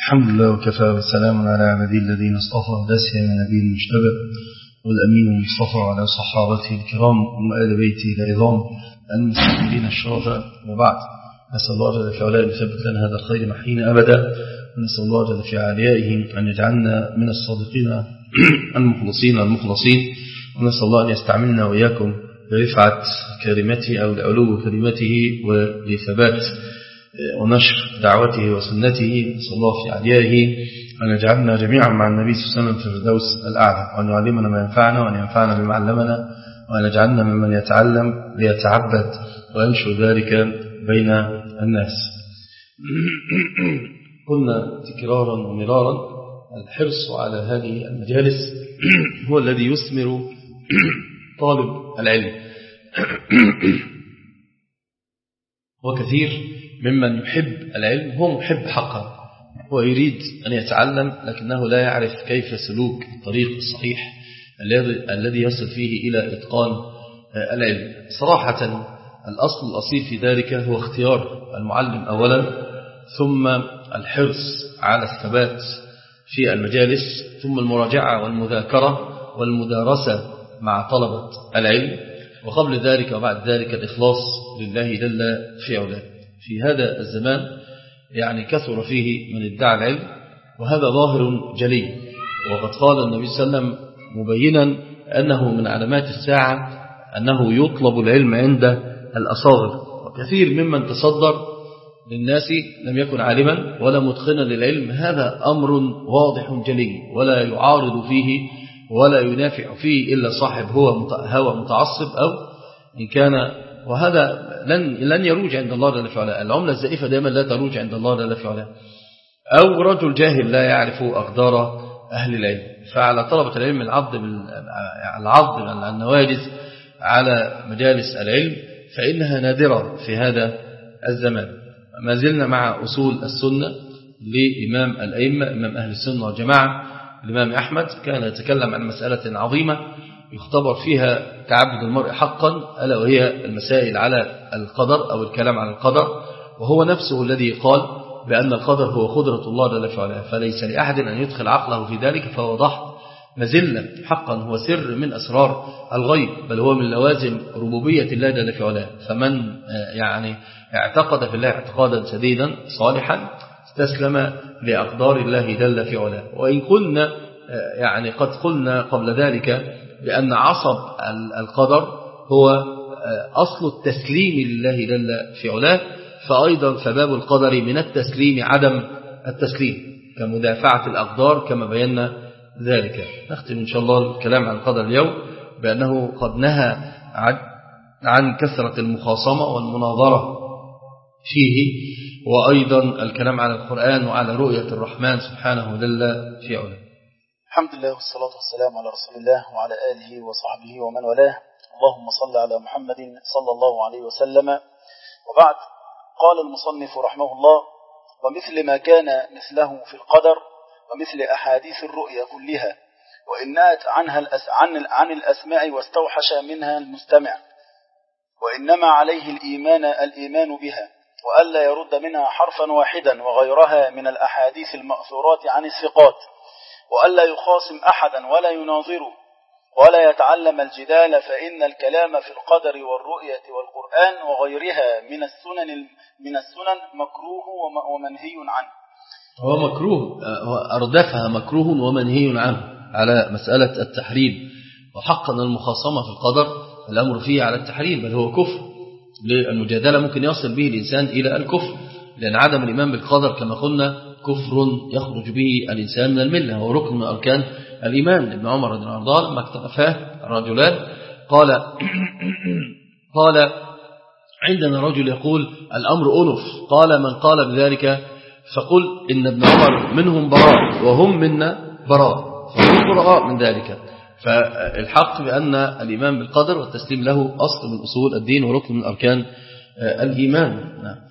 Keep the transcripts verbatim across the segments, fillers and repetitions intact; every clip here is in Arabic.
الحمد لله وكفى والسلام على عبادي الذين اصطفى لا سيما نبي المجتبى والأمين المصطفى على صحابته الكرام وآل بيته العظام المستقبلين الشرفاء. وبعد، نسأل الله جل في علاه أن يثبت لنا هذا الخير محين أبدا، ونسأل الله جل في علائه أن يجعلنا من الصادقين المخلصين المخلصين، ونسأل الله أن يستعملنا وإياكم لرفعة كلمته أو لعلو كلمته ولثبات ونشر دعوته وسنته. نسأل الله في عليائه أن يجعلنا جميعا مع النبي صلى الله عليه وسلم في الفردوس الأعلى، وأن يعلمنا ما ينفعنا وأن ينفعنا بما علمنا، وأن يجعلنا ممن يتعلم ليتعبد وينشر ذلك بين الناس. قلنا تكرارا ومرارا الحرص على هذه المجالس هو الذي يثمر طالب العلم، وكثير ممن يحب العلم هو محب حقا، هو يريد أن يتعلم لكنه لا يعرف كيف سلوك الطريق الصحيح الذي يصل فيه إلى إتقان العلم. صراحة الأصل الأصيل في ذلك هو اختيار المعلم أولا، ثم الحرص على الثبات في المجالس، ثم المراجعة والمذاكرة والمدارسة مع طلبة العلم، وقبل ذلك وبعد ذلك الإخلاص لله جل في علاه. في هذا الزمان يعني كثر فيه من ادعى العلم، وهذا ظاهر جلي، وقد قال النبي صلى الله عليه وسلم مبينا أنه من علامات الساعة أنه يطلب العلم عند الأصاغر. وكثير ممن تصدر للناس لم يكن عالما ولا متقنا للعلم، هذا أمر واضح جلي ولا يعارض فيه ولا ينافع فيه إلا صاحب هو متعصب، أو إن كان، وهذا لن لن يروج عند الله جل في علاه. العملة الزائفة دائما لا تروج عند الله جل في علاه. أو رجل جاهل لا يعرف أقدار أهل العلم. فعلى طلبة العلم العض العض على النواجذ على مجالس العلم، فإنها نادرة في هذا الزمان. ما زلنا مع أصول السنة لإمام الأئمة، إمام أهل السنة والجماعة الإمام أحمد. كان يتكلم عن مسألة عظيمة يختبر فيها تعبد المرء حقا، ألا وهي المسائل على القدر أو الكلام عن القدر، وهو نفسه الذي قال بأن القدر هو قدرة الله جل في علاه، فليس لأحد أن يدخل عقله في ذلك، فهو ضحك مزلة حقا، هو سر من أسرار الغيب، بل هو من لوازم ربوبية الله جل في علاه. فمن يعني اعتقد في الله اعتقادا سديدا صالحا استسلم لأقدار الله جل في علاه. وإن قلنا يعني قد قلنا قبل ذلك بأن عصب القدر هو أصل التسليم لله جل في علاه، فأيضا فباب القدر من التسليم عدم التسليم كمدافعة الأقدار كما بينا ذلك. نختم إن شاء الله الكلام عن القدر اليوم بأنه قد نهى عن كثرة المخاصمة والمناظرة فيه، وأيضا الكلام على القرآن وعلى رؤية الرحمن سبحانه جل في علاه. الحمد لله والصلاة والسلام على رسول الله وعلى آله وصحبه ومن والاه. اللهم صل على محمد صلى الله عليه وسلم. وبعد، قال المصنف رحمه الله: ومثل ما كان مثله في القدر ومثل أحاديث الرؤيا كلها، وإن نأت عنها الأس عن, عن الأسماء واستوحش منها المستمع، وإنما عليه الإيمان الإيمان بها، وألا يرد منها حرفا واحدا وغيرها من الأحاديث المأثورات عن الثقات، وألا يخاصم أحدا ولا يناظره ولا يتعلم الجدال، فإن الكلام في القدر والرؤية والقرآن وغيرها من السنن من السنن مكروه ومنهي عنه. هو مكروه، أردفها مكروه ومنهي عنه على مسألة التحريم. وحقا المخاصمة في القدر الأمر فيه على التحريم، بل هو كفر، للمجادلة ممكن يصل به الإنسان إلى الكفر، لأن عدم الإيمان بالقدر كما قلنا كفر يخرج به الإنسان من الملة، هو ركن من أركان الإيمان. ابن عمر رضي الله عنه لما اختلفاه الرجلان قال قال عندنا رجل يقول الأمر أنف، قال من قال بذلك فقل إن ابن عمر منهم براء وهم منا براء، فهم براء من ذلك. فالحق بأن الإيمان بالقدر والتسليم له أصل من أصول الدين وركن من أركان الإيمان. نعم.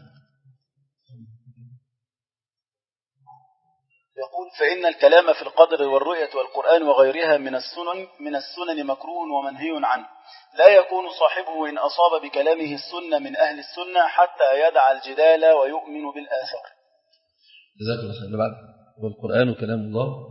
يقول: فإن الكلام في القدر والرؤية والقرآن وغيرها من السنن من السنن مكروه ومنهي عنه، لا يكون صاحبه إن أصاب بكلامه السنة من أهل السنة حتى يدع الجدال ويؤمن بالآثار. جزاك الله خير. بعد والقرآن كلام الله.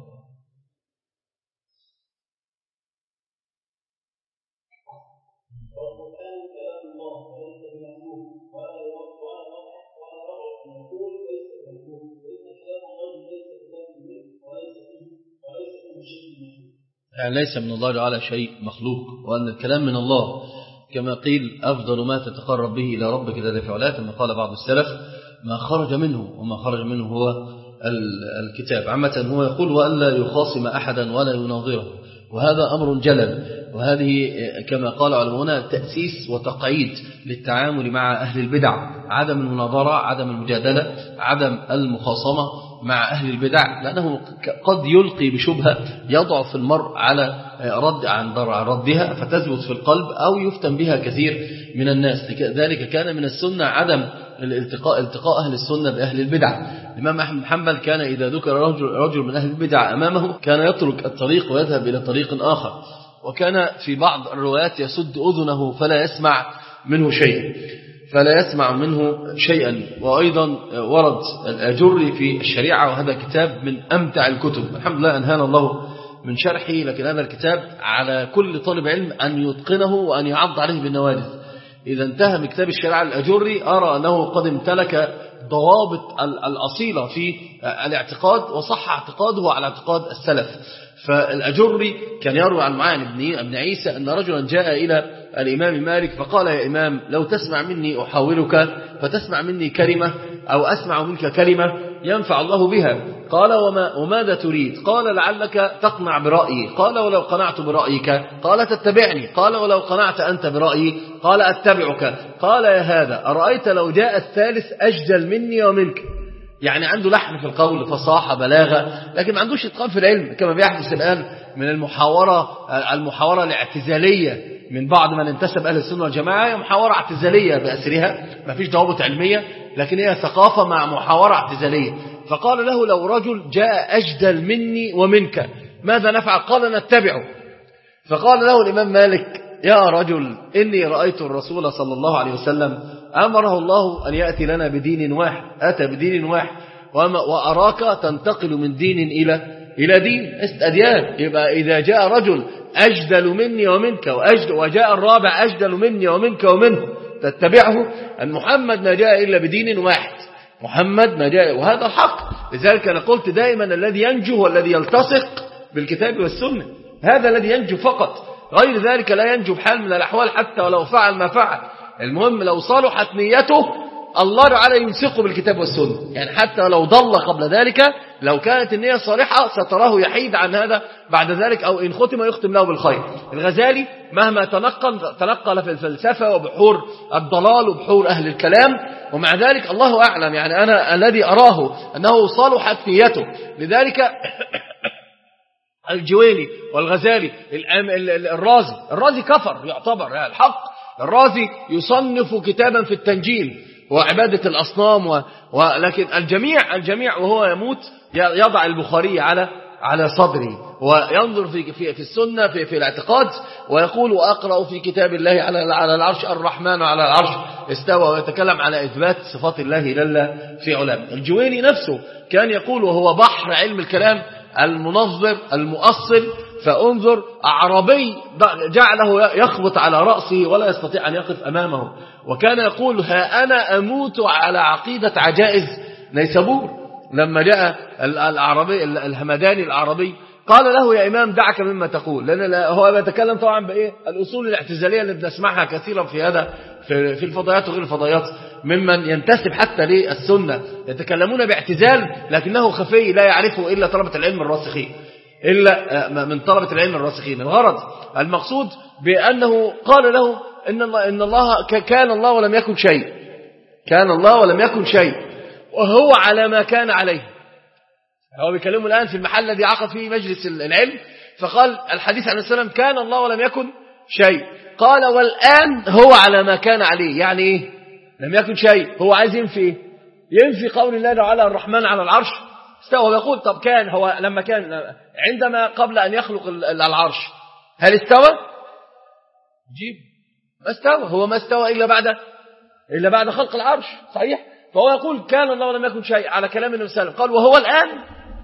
يعني ليس من الله تعالى شيء مخلوق، وأن الكلام من الله كما قيل أفضل ما تتقرب به إلى ربك ذات فعلات، كما قال بعض السلف ما خرج منه، وما خرج منه هو الكتاب. عامة هو يقول وألا يخاصم أحدا ولا يناظره، وهذا أمر جلل، وهذه كما قال علماؤنا تأسيس وتقعيد للتعامل مع أهل البدع، عدم المناظرة، عدم المجادلة، عدم المخاصمة مع أهل البدع، لأنه قد يلقي بشبهة يضعف المرء على رد عن ردها فتثبت في القلب أو يفتن بها كثير من الناس. ذلك كان من السنة عدم الالتقاء التقاء أهل السنة بأهل البدع. الإمام أحمد بن حنبل كان إذا ذكر رجل, رجل من أهل البدع أمامه كان يترك الطريق ويذهب إلى طريق آخر، وكان في بعض الروايات يسد أذنه فلا يسمع منه شيئا فلا يسمع منه شيئا. وأيضا ورد الأجري في الشريعة، وهذا كتاب من أمتع الكتب، الحمد لله أنهانا الله من شرحه، لكن هذا الكتاب على كل طالب علم أن يتقنه وأن يعض عليه بالنواجذ. إذا انتهى من كتاب الشريعة الأجري أرى أنه قد امتلك ضوابط الأصيلة في الاعتقاد، وصح اعتقاده على اعتقاد السلف. فالأجري كان يروي عن معاذ بن عيسى أن رجلا جاء إلى الإمام مالك فقال يا إمام لو تسمع مني أحاورك فتسمع مني كلمة أو أسمع منك كلمة ينفع الله بها. قال وما وماذا تريد؟ قال لعلك تقنع برأيي. قال ولو قنعت برأيك؟ قال تتبعني. قال ولو قنعت أنت برأيي؟ قال أتبعك. قال يا هذا أرأيت لو جاء الثالث أجدل مني ومنك، يعني عنده لحن في القول، فصاحة، بلاغة، لكن ما عندوش إتقان في العلم، كما بيحدث الآن من المحاورة المحاورة الاعتزالية من بعض من انتسب أهل السنة والجماعة. هي محاورة اعتزالية بأسرها، ما فيش ضوابط علمية، لكن هي ثقافة مع محاورة اعتزالية. فقال له لو رجل جاء أجدل مني ومنك ماذا نفعل؟ قال نتبعه. فقال له الإمام مالك يا رجل إني رأيت الرسول صلى الله عليه وسلم أمره الله أن يأتي لنا بدين واحد، أتى بدين واحد، وأراك تنتقل من دين إلى إلى دين أديان. يبقى إذا جاء رجل أجدل مني ومنك وأجدل وجاء الرابع أجدل مني ومنك ومنه تتبعه. أن محمد ما جاء إلا بدين واحد، محمد ما جاء، وهذا الحق. لذلك أنا قلت دائما الذي ينجو هو الذي يلتصق بالكتاب والسنة، هذا الذي ينجو فقط، غير ذلك لا ينجو بحال من الأحوال حتى ولو فعل ما فعل. المهم لو صلحت نيته الله تعالى يمسكه بالكتاب والسنة، يعني حتى لو ضل قبل ذلك لو كانت النية صالحة ستراه يحيد عن هذا بعد ذلك، أو إن ختم يختم له بالخير. الغزالي مهما تنقل تنقل في الفلسفة وبحور الضلال وبحور أهل الكلام، ومع ذلك الله أعلم، يعني أنا الذي أراه أنه صلحت نيته. لذلك الجويني والغزالي الرازي الرازي كفر يعتبر يعني الحق. الرازي يصنف كتابا في التنجيل وعبادة الأصنام و... ولكن الجميع الجميع وهو يموت يضع البخاري على على صدره وينظر في في في السنة في في الاعتقاد ويقول وأقرأ في كتاب الله على على العرش الرحمن على العرش استوى، ويتكلم على إثبات صفات الله لله في علام. الجويني نفسه كان يقول وهو بحر علم الكلام المنظر المؤصل، فانظر أعرابي جعله يخبط على رأسه ولا يستطيع أن يقف أمامه، وكان يقول ها أنا أموت على عقيدة عجائز نيسابور. لما جاء الأعرابي الهمداني الأعرابي قال له يا إمام دعك مما تقول، لأن هو بيتكلم طبعا بإيه الأصول الاعتزالية اللي بنسمعها كثيرا في هذا في الفضائيات وغير الفضائيات ممن ينتسب حتى للسنة، يتكلمون باعتزال لكنه خفي لا يعرفه إلا طلبة العلم الراسخين، إلا من طلبة العلم الراسخين. الغرض المقصود بأنه قال له إن الله, إن الله كان الله ولم يكن شيء، كان الله ولم يكن شيء وهو على ما كان عليه. هو بيكلمه الآن في المحل الذي عقد فيه مجلس العلم، فقال الحديث عن السلام كان الله ولم يكن شيء، قال والآن هو على ما كان عليه. يعني إيه لم يكن شيء؟ هو عايز ينفي إيه؟ ينفي قول الله تعالى الرحمن على العرش استوى، ويقول طب كان هو لما كان عندما قبل أن يخلق العرش هل استوى؟ جيب ما استوى، هو ما استوى إلا بعد إلا بعد خلق العرش، صحيح؟ فهو يقول كان الله ولم يكن شيء على كلام النبي صلى الله عليه وسلم، قال وهو الآن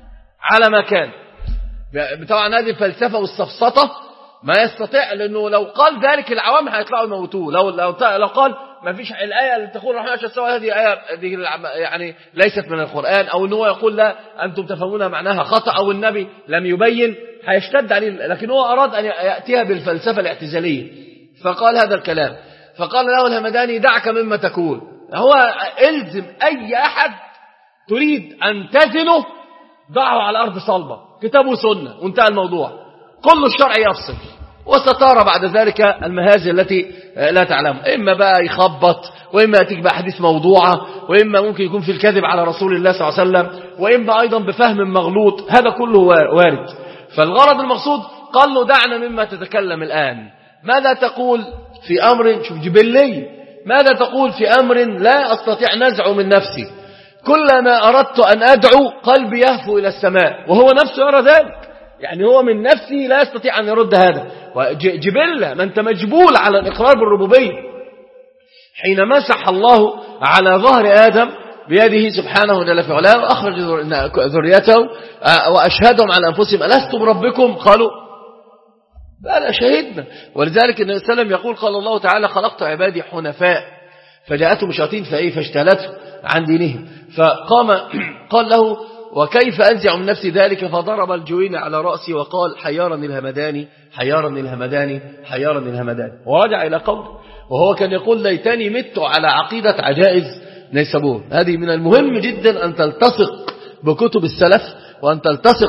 على ما كان. طبعا هذه الفلسفة والسفسطة ما يستطيع، لأنه لو قال ذلك العوام هيطلعوا يموتوه. لو لو لو قال ما فيش الآية اللي تقول الرحمن عشان سوى هذه آية دي يعني ليست من القرآن، أو إن هو يقول لا أنتم تفهمون معناها خطأ، أو النبي لم يبين، هيشتد عليه. لكن هو أراد أن يأتيها بالفلسفة الاعتزالية فقال هذا الكلام. فقال له الهمداني دعك مما تقول، هو الزم أي أحد تريد أن تزنه ضعه على أرض صلبة، كتاب وسنة، وانتهى الموضوع. كل الشرع يفصل، وسترى بعد ذلك المهازل التي لا تعلم. إما بقى يخبط، وإما يأتيك بأحاديث موضوعة، وإما ممكن يكون في الكذب على رسول الله صلى الله عليه وسلم، وإما أيضا بفهم مغلوط. هذا كله وارد. فالغرض المقصود قال له دعنا مما تتكلم الآن، ماذا تقول في أمر شوف جبلي، ماذا تقول في أمر لا أستطيع نزعه من نفسي، كلما أردت أن أدعو قلبي يهفو إلى السماء، وهو نفسه يرى ذلك. يعني هو من نفسه لا يستطيع أن يرد هذا. جبلة، ما أنت مجبول على الإقرار بالربوبية. حين مسح الله على ظهر آدم بيده سبحانه جل في علاه وأخرج ذريته وأشهدهم على أنفسهم ألست بربكم؟ قالوا بلى شهدنا. ولذلك النبي صلى الله عليه وسلم يقول قال الله تعالى خلقت عبادي حنفاء فجاءتهم الشياطين فايه فاجتالته عن دينهم. فقام قال له وكيف أنزع من نفسي ذلك؟ فضرب الجوين على رأسي وقال حيرني الهمداني حيرني الهمداني حيرني الهمداني، ورجع إلى قوله. وهو كان يقول ليتني مت على عقيدة عجائز نيسابور. هذه من المهم جدا أن تلتصق بكتب السلف، وأن تلتصق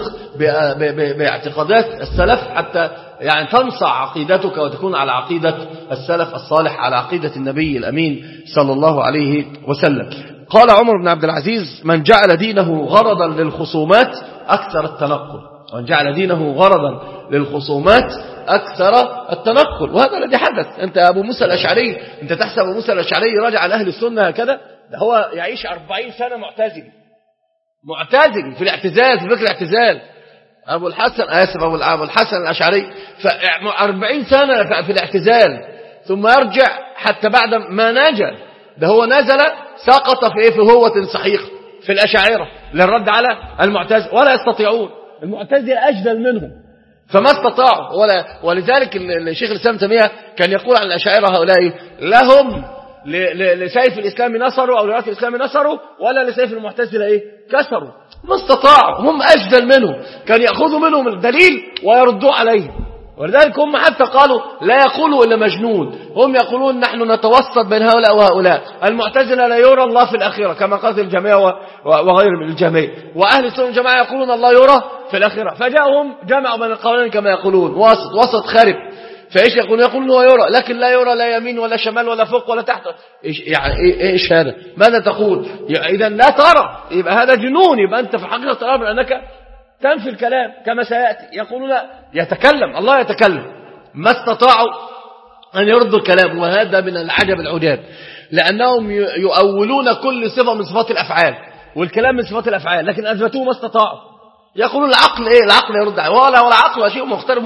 باعتقادات السلف حتى يعني تنصع عقيدتك وتكون على عقيدة السلف الصالح، على عقيدة النبي الأمين صلى الله عليه وسلم. قال عمر بن عبد العزيز من جعل دينه غرضا للخصومات أكثر التنقل، ومن جعل دينه غرضا للخصومات أكثر التنقل. وهذا الذي حدث. أنت أبو موسى الأشعري، أنت تحسب أبو موسى الأشعري راجع على أهل السنة هكذا؟ ده هو يعيش أربعين سنة معتزل معتزل في الاعتزال، في فكر الاعتزال. أبو الحسن آسف أبو أبو الحسن الأشعري أربعين سنة في الاعتزال، ثم يرجع حتى بعد ما نجا. ده هو نزل سقط في إيه؟ في هوة صحيحة في الأشاعرة للرد على المعتزلة، ولا يستطيعون. المعتزلة أجدل منهم فما استطاعوا. ولا ولذلك الشيخ الإسلام تيمية كان يقول عن الأشاعرة هؤلاء لهم لسيف الإسلام نصروا أو لرأس الإسلام نصروا، ولا لسيف المعتزلة إيه؟ كسروا. ما استطاعوا، هم أجدل منهم، كان يأخذوا منهم الدليل ويردوا عليه. ولذلك هم حتى قالوا لا يقولوا إلا مجنون، هم يقولون نحن نتوسط بين هؤلاء وهؤلاء. المعتزلة لا يرى الله في الآخرة كما قالت الجميع وغير من الجميع، وأهل السنة الجماعة يقولون الله يرى في الآخرة. فجاءهم جمعوا بين القولين كما يقولون وسط وسط خارب. فإيش يقولون؟ يقولون هو يرى لكن لا يرى لا يمين ولا شمال ولا فوق ولا تحت. إيش يعني إيش هذا؟ ماذا تقول؟ إذا لا ترى، يبقى هذا جنون. يبقى أنت في حقيقة الأمر أنك تنفي الكلام كما سيأتي. يقولون يتكلم الله يتكلم، ما استطاعوا أن يردوا الكلام. وهذا من العجب العجاب، لأنهم يؤولون كل صفة من صفات الأفعال، والكلام من صفات الأفعال، لكن أثبتوه ما استطاعوا. يقولون العقل إيه؟ العقل يرد عليه، ولا ولا عقل شيء مختلف،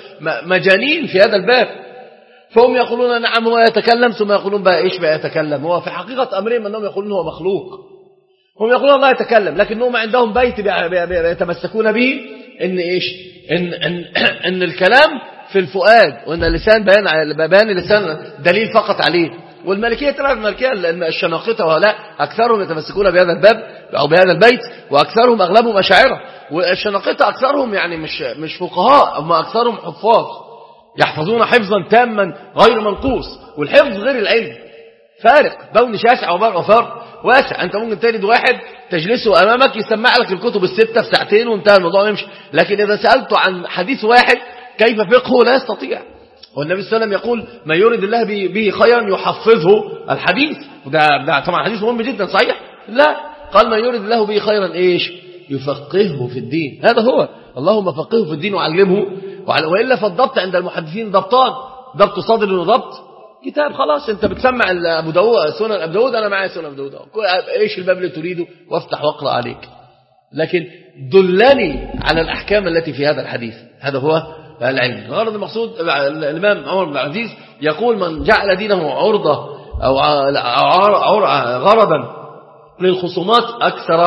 مجانين في هذا الباب. فهم يقولون نعم هو يتكلم، ثم يقولون بقى إيش بقى يتكلم؟ هو في حقيقة أمرهم أنهم يقولون هو مخلوق. هم يقولون الله يتكلم، لكنهم عندهم بيت يتمسكون به إن إيش؟ إن, إن, إن الكلام في الفؤاد، وإن اللسان بيان بيان اللسان دليل فقط عليه. والملكية ترى الملكية الشناقطة وهؤلاء أكثرهم يتمسكون بهذا الباب أو بهذا البيت، وأكثرهم أغلبهم أشاعرة. والشناقطة أكثرهم يعني مش مش فقهاء، هم أكثرهم حفاظ يحفظون حفظا تاما غير منقوص. والحفظ غير العلم، فارق بون شاسع وفارق واسع. أنت ممكن تجد واحد تجلسه أمامك يسمع لك الكتب الستة في ساعتين وانتهى الموضوع ويمشي، لكن إذا سألته عن حديث واحد كيف فقهه لا يستطيع. والنبي صلى الله عليه وسلم يقول ما يريد الله به خيرا يحفظه الحديث. وده ده طبعا حديث مهم جدا صحيح. لا، قال ما يريد الله به خيرا إيش؟ يفقهه في الدين. هذا هو اللهم فقهه في الدين وعلمه. وإلا فالضبط عند المحدثين ضبطان، ضبط صادر وضبط كتاب. خلاص انت بتسمع ابو داود سنن ابو داود، انا معايا سنن ابو داود، ايش الباب اللي تريده وافتح واقرا عليك. لكن دلني على الاحكام التي في هذا الحديث. هذا هو العلم. الغرض المقصود الامام عمر بن العزيز يقول من جعل دينه عرضه او غرضا للخصومات اكثر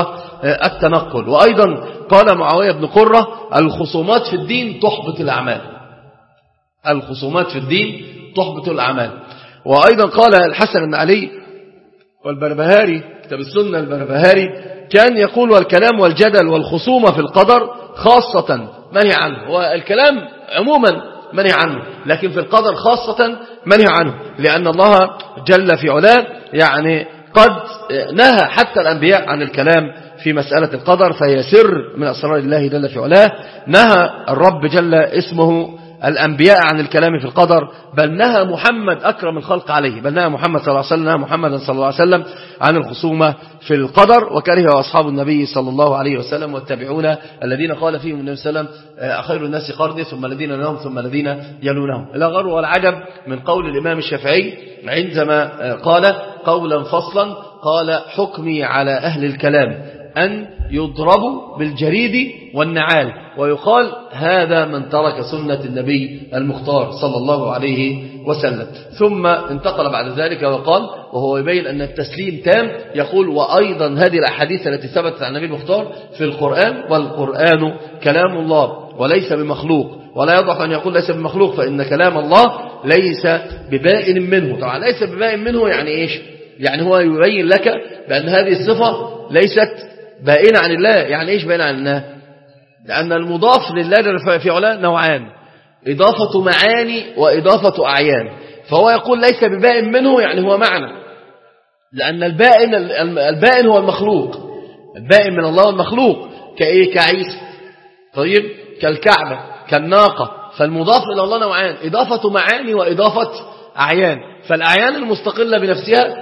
التنقل. وأيضا قال معاوية بن قرة الخصومات في الدين تحبط الأعمال، الخصومات في الدين تحبط الأعمال. وأيضا قال الحسن بن علي والبربهاري كتاب السنة البربهاري كان يقول والكلام والجدل والخصومة في القدر خاصة منهي عنه، والكلام عموما منهي عنه، لكن في القدر خاصة منهي عنه، لأن الله جل في علاه يعني قد نهى حتى الأنبياء عن الكلام في مسألة القدر، فهي سر من أسرار الله جل في علاه. نهى الرب جل اسمه الأنبياء عن الكلام في القدر، بل نهى محمد أكرم الخلق عليه، بل نهى محمد صلى الله عليه وسلم محمد صلى الله عليه وسلم عن الخصومة في القدر. وكره أصحاب النبي صلى الله عليه وسلم والتابعون الذين قال فيهم النبي صلى الله عليه وسلم خير الناس قرني ثم الذين يلونهم ثم الذين يلونهم. لا غر ولا عجب من قول الإمام الشافعي عندما قال قولا فصلا، قال حكمي على أهل الكلام أن يضربوا بالجريد والنعال، ويقال هذا من ترك سنة النبي المختار صلى الله عليه وسلم. ثم انتقل بعد ذلك وقال وهو يبين أن التسليم تام، يقول وأيضا هذه الأحاديث التي ثبتت عن النبي المختار في القرآن، والقرآن كلام الله وليس بمخلوق، ولا يضح أن يقول ليس بمخلوق، فإن كلام الله ليس ببائن منه. طبعا ليس ببائن منه يعني إيش؟ يعني هو يبين لك بأن هذه الصفة ليست بائنة عن الله. يعني إيش بائنة عن الله؟ لأن المضاف لله في علاه نوعان، إضافة معاني وإضافة أعيان، فهو يقول ليس ببائن منه يعني هو معنى، لأن البائن البائن هو المخلوق، البائن من الله المخلوق كإيه؟ كعيسى، طيب، كالكعبة، كالناقة. فالمضاف إلى الله نوعان، إضافة معاني وإضافة أعيان. فالأعيان المستقلة بنفسها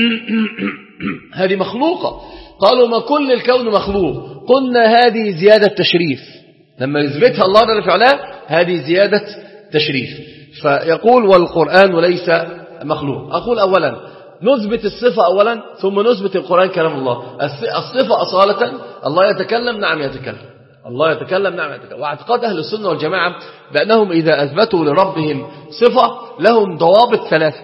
هذه مخلوقة. قالوا ما كل الكون مخلوق، قلنا هذه زيادة تشريف، لما يثبتها الله جل في علاه هذه زيادة تشريف. فيقول والقرآن ليس مخلوق. أقول أولا نثبت الصفة أولا، ثم نثبت القرآن كلام الله. الصفة أصالة الله يتكلم، نعم يتكلم، الله يتكلم، نعم يتكلم. واعتقاد أهل السنة والجماعة بأنهم إذا أثبتوا لربهم صفة لهم ضوابط ثلاثة.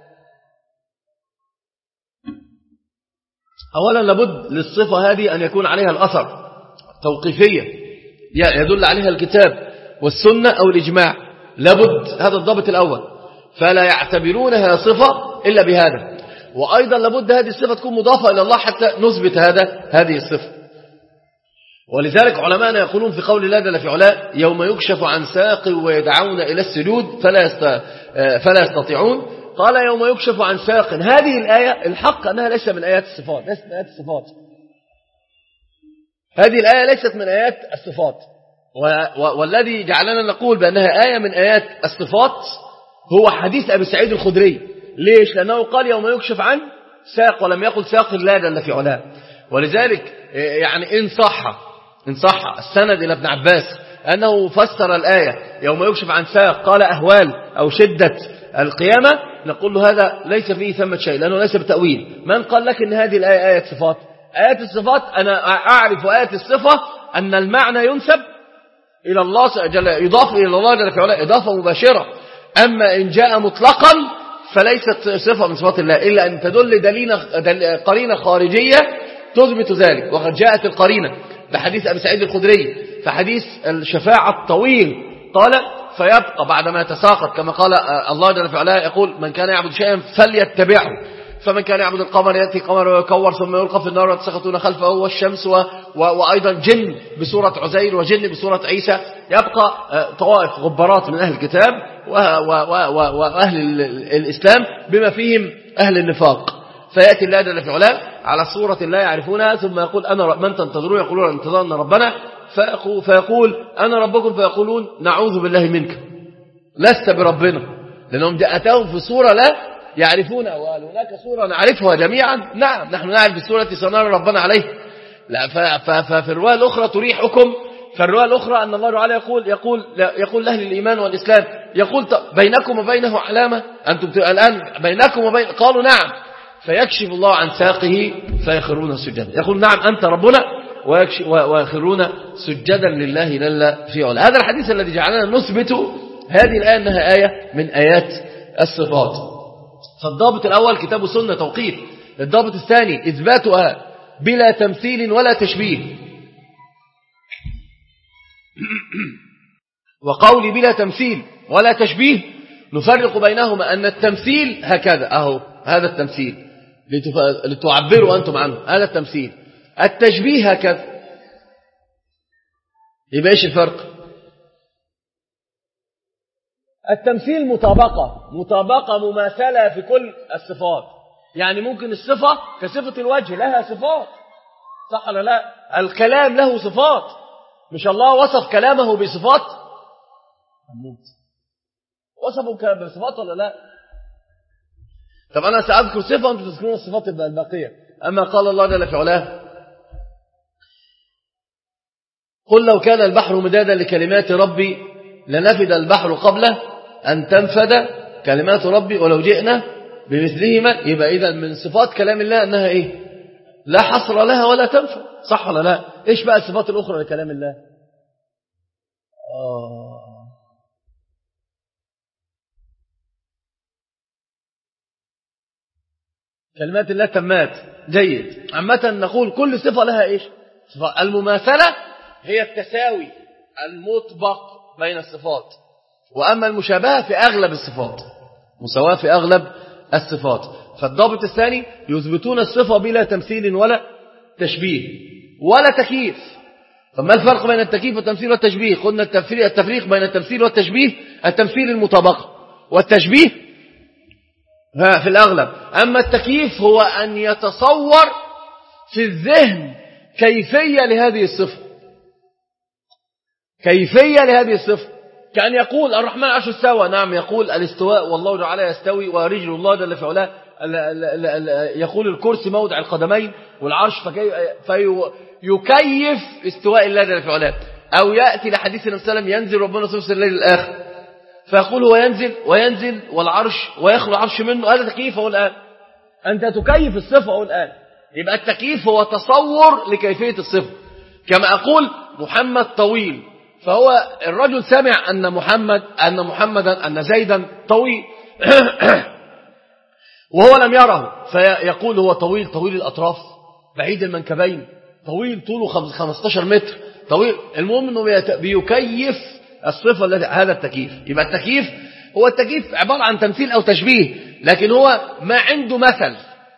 أولا لابد للصفة هذه أن يكون عليها الأثر توقيفية يدل عليها الكتاب والسنة أو الإجماع، لابد، هذا الضابط الأول، فلا يعتبرونها صفة إلا بهذا. وأيضا لابد هذه الصفة تكون مضافة إلى الله حتى نثبت هذا هذه الصفة. ولذلك علماءنا يقولون في قول الله جل في علاه يوم يكشف عن ساق ويدعون إلى السجود فلا فلا يستطيعون، قال يوم يكشف عن ساق. هذه الآية الحق أنها ليس من آيات الصفات، ليست من آيات الصفات، هذه الآية ليست من آيات الصفات. والذي جعلنا نقول بأنها آية من آيات الصفات هو حديث أبي سعيد الخدري. ليش؟ لأنه قال يوم يكشف عن ساق ولم يقل ساق الله جل في علاه. ولذلك يعني إن صح إن صح السند إلى ابن عباس أنه فسر الآية يوم يكشف عن ساق قال أهوال أو شدة القيامة، نقول له هذا ليس فيه ثمة شيء، لأنه ليس بتأويل. من قال لك أن هذه الآية آية صفات؟ آيات الصفات أنا أعرف آية الصفة أن المعنى ينسب إلى الله جل، يضاف إلى الله جل في علاه إضافة مباشرة. أما إن جاء مطلقا فليست صفة من صفات الله إلا أن تدل دليل قرينة خارجية تثبت ذلك. وقد جاءت القرينة بحديث أبي سعيد الخدري فحديث الشفاعة الطويل، قال فيبقى بعدما يتساقط كما قال الله جل في علاه يقول من كان يعبد شيئا فليتبعه، فمن كان يعبد القمر يأتي قمر ويكور ثم يلقى في النار ويتساقطون خلفه والشمس و... و... وأيضا جن بسورة عزير وجن بسورة عيسى. يبقى طوائف غبارات من أهل الكتاب و... و... و... وأهل الإسلام بما فيهم أهل النفاق، فيأتي الله جل في علاه على صورة لا يعرفونها ثم يقول أنا من تنتظرون؟ يقولون انتظرنا ربنا، فيقول, فيقول أنا ربكم، فيقولون نعوذ بالله منك لست بربنا، لأنهم أتاهم في صورة لا يعرفونها. وقال هناك صورة نعرفها جميعا، نعم نحن نعرف بالصورة سنرى ربنا عليه. لا ففي الرواية الأخرى تريحكم، فالرواية الأخرى أن الله تعالى يقول يقول يقول لأهل الإيمان والإسلام يقول بينكم وبينه علامة أنتم الآن بينكم وبين، قالوا نعم، فيكشف الله عن ساقه فيخرون سجدا، يقول نعم أنت ربنا، ويخرون سجدا لله جل في علاه. هذا الحديث الذي جعلنا نثبت هذه الآية أنها آية من آيات الصفات. فالضابط الأول كتاب سنة توقيف، الضابط الثاني إثباتها بلا تمثيل ولا تشبيه. وقولي بلا تمثيل ولا تشبيه نفرق بينهما، أن التمثيل هكذا أهو هذا التمثيل لتعبروا أنتم عنه، هذا التمثيل. التشبيه هكذا، يبقى إيش الفرق؟ التمثيل مطابقة، مطابقة مماثلة في كل الصفات. يعني ممكن الصفة كصفة الوجه لها صفات، صح ولا لا؟ الكلام له صفات، مش الله وصف كلامه بصفات؟ وصفه بصفات ولا لا؟ طب أنا سأذكر صفة وأنتم تذكرون الصفات الباقية. أما قال الله جل في علاه: قل لو كان البحر مدادا لكلمات ربي لنفد البحر قبل أن تنفد كلمات ربي ولو جئنا بمثلهما. يبقى إذا من صفات كلام الله أنها إيه؟ لا حصر لها ولا تنفد، صح ولا لا؟ إيش بقى الصفات الأخرى لكلام الله؟ آه كلمات الله تمات. جيد. عامة نقول كل صفة لها إيش؟ صفة. المماثلة هي التساوي المطبق بين الصفات، وأما المشابهة في أغلب الصفات، مساواة في أغلب الصفات. فالضابط الثاني يثبتون الصفة بلا تمثيل ولا تشبيه ولا تكييف. فما الفرق بين التكييف والتمثيل والتشبيه؟ قلنا التفريق بين التمثيل والتشبيه التمثيل المطابقة، والتشبيه في الأغلب. أما التكييف هو أن يتصور في الذهن كيفية لهذه الصفة، كيفية لهذه الصفة، كأن يقول الرحمن عرش استوى. نعم يقول الاستواء والله تعالى يستوي ورجل الله جل في علاه. يقول الكرسي موضع القدمين والعرش فيكيف استواء الله جل في علاه. أو يأتي لحديث النبي صلى الله عليه وسلم ينزل ربنا ثلث الليل الآخر فيقول هو ينزل وينزل والعرش ويخلو عرش منه. هذا تكييف هو الآن، أنت تكيف الصفة هو الآن. يبقى التكييف هو تصور لكيفية الصفة. كما أقول محمد طويل، فهو الرجل سمع أن محمد أن محمدا أن زيدا طويل وهو لم يره، فيقول هو طويل طويل الأطراف بعيد المنكبين طويل طوله خمسة عشر متر طويل. المهم أنه بيكيف الصفة التي هذا التكييف. يبقى التكييف هو التكييف عبارة عن تمثيل أو تشبيه، لكن هو ما عنده مثل،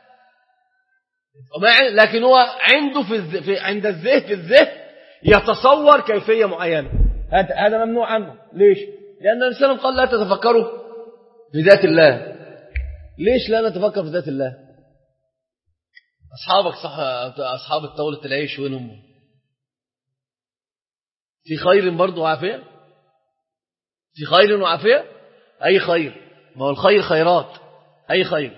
لكن هو عنده في, في عند الذهن في الذهن يتصور كيفية معينة. هذا ممنوع عنه. ليش؟ لأن الإنسان قال لا تتفكروا في ذات الله. ليش لا نتفكر في ذات الله؟ أصحابك صح، أصحاب الطاولة العيش وينهم؟ في خير برضو وعافية، في خير وعافية. أي خير؟ ما هو الخير خيرات، أي خير.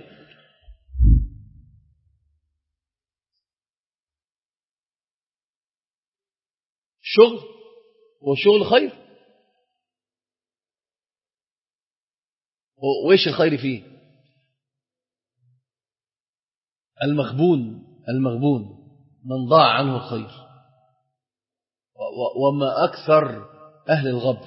شغل والشغل خير، وإيش الخير فيه؟ المغبون، المغبون من ضاع عنه الخير. وما أكثر أهل الغبن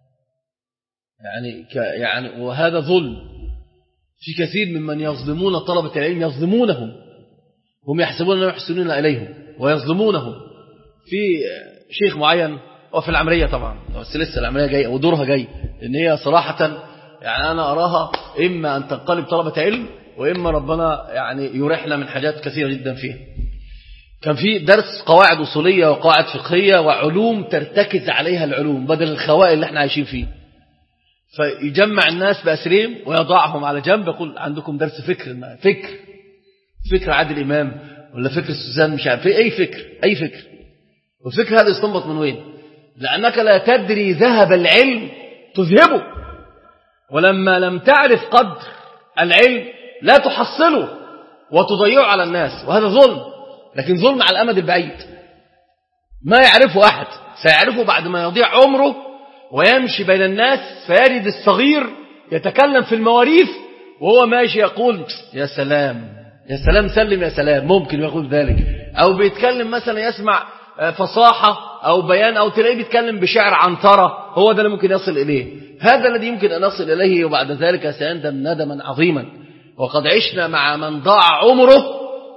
يعني, يعني وهذا ظلم. في كثير ممن يظلمون طلبة العلم، يظلمونهم، هم يحسبون أنهم يحسنون إليهم ويظلمونهم. في شيخ معين وفي العمرية طبعا، بس لسه العمرية جاي ودورها جاي، لأن هي صراحة يعني أنا أراها إما أن تنقلب طلبة علم، وإما ربنا يعني يريحنا من حاجات كثيرة جدا فيها. كان في درس قواعد أصولية وقواعد فقهية وعلوم ترتكز عليها العلوم بدل الخوائل اللي احنا عايشين فيه. فيجمع الناس بأسرهم ويضعهم على جنب، يقول عندكم درس فكر، فكر فكر عادل إمام ولا فكر سوزان، مش عارف أي فكر، أي فكر. والفكر هذا يستنبط من وين؟ لأنك لا تدري ذهب العلم تذهبه، ولما لم تعرف قدر العلم لا تحصله وتضيعه على الناس، وهذا ظلم، لكن ظلم على الأمد البعيد ما يعرفه أحد، سيعرفه بعد ما يضيع عمره ويمشي بين الناس فيجد الصغير يتكلم في المواريث وهو ماشي يقول يا سلام يا سلام سلم يا سلام، ممكن يقول ذلك. أو بيتكلم مثلا يسمع فصاحة أو بيان، أو تلاقيه بيتكلم بشعر عنترة، هو ده اللي ممكن يصل إليه. هذا الذي يمكن أن نصل إليه، وبعد ذلك سيندم ندما عظيما. وقد عشنا مع من ضاع عمره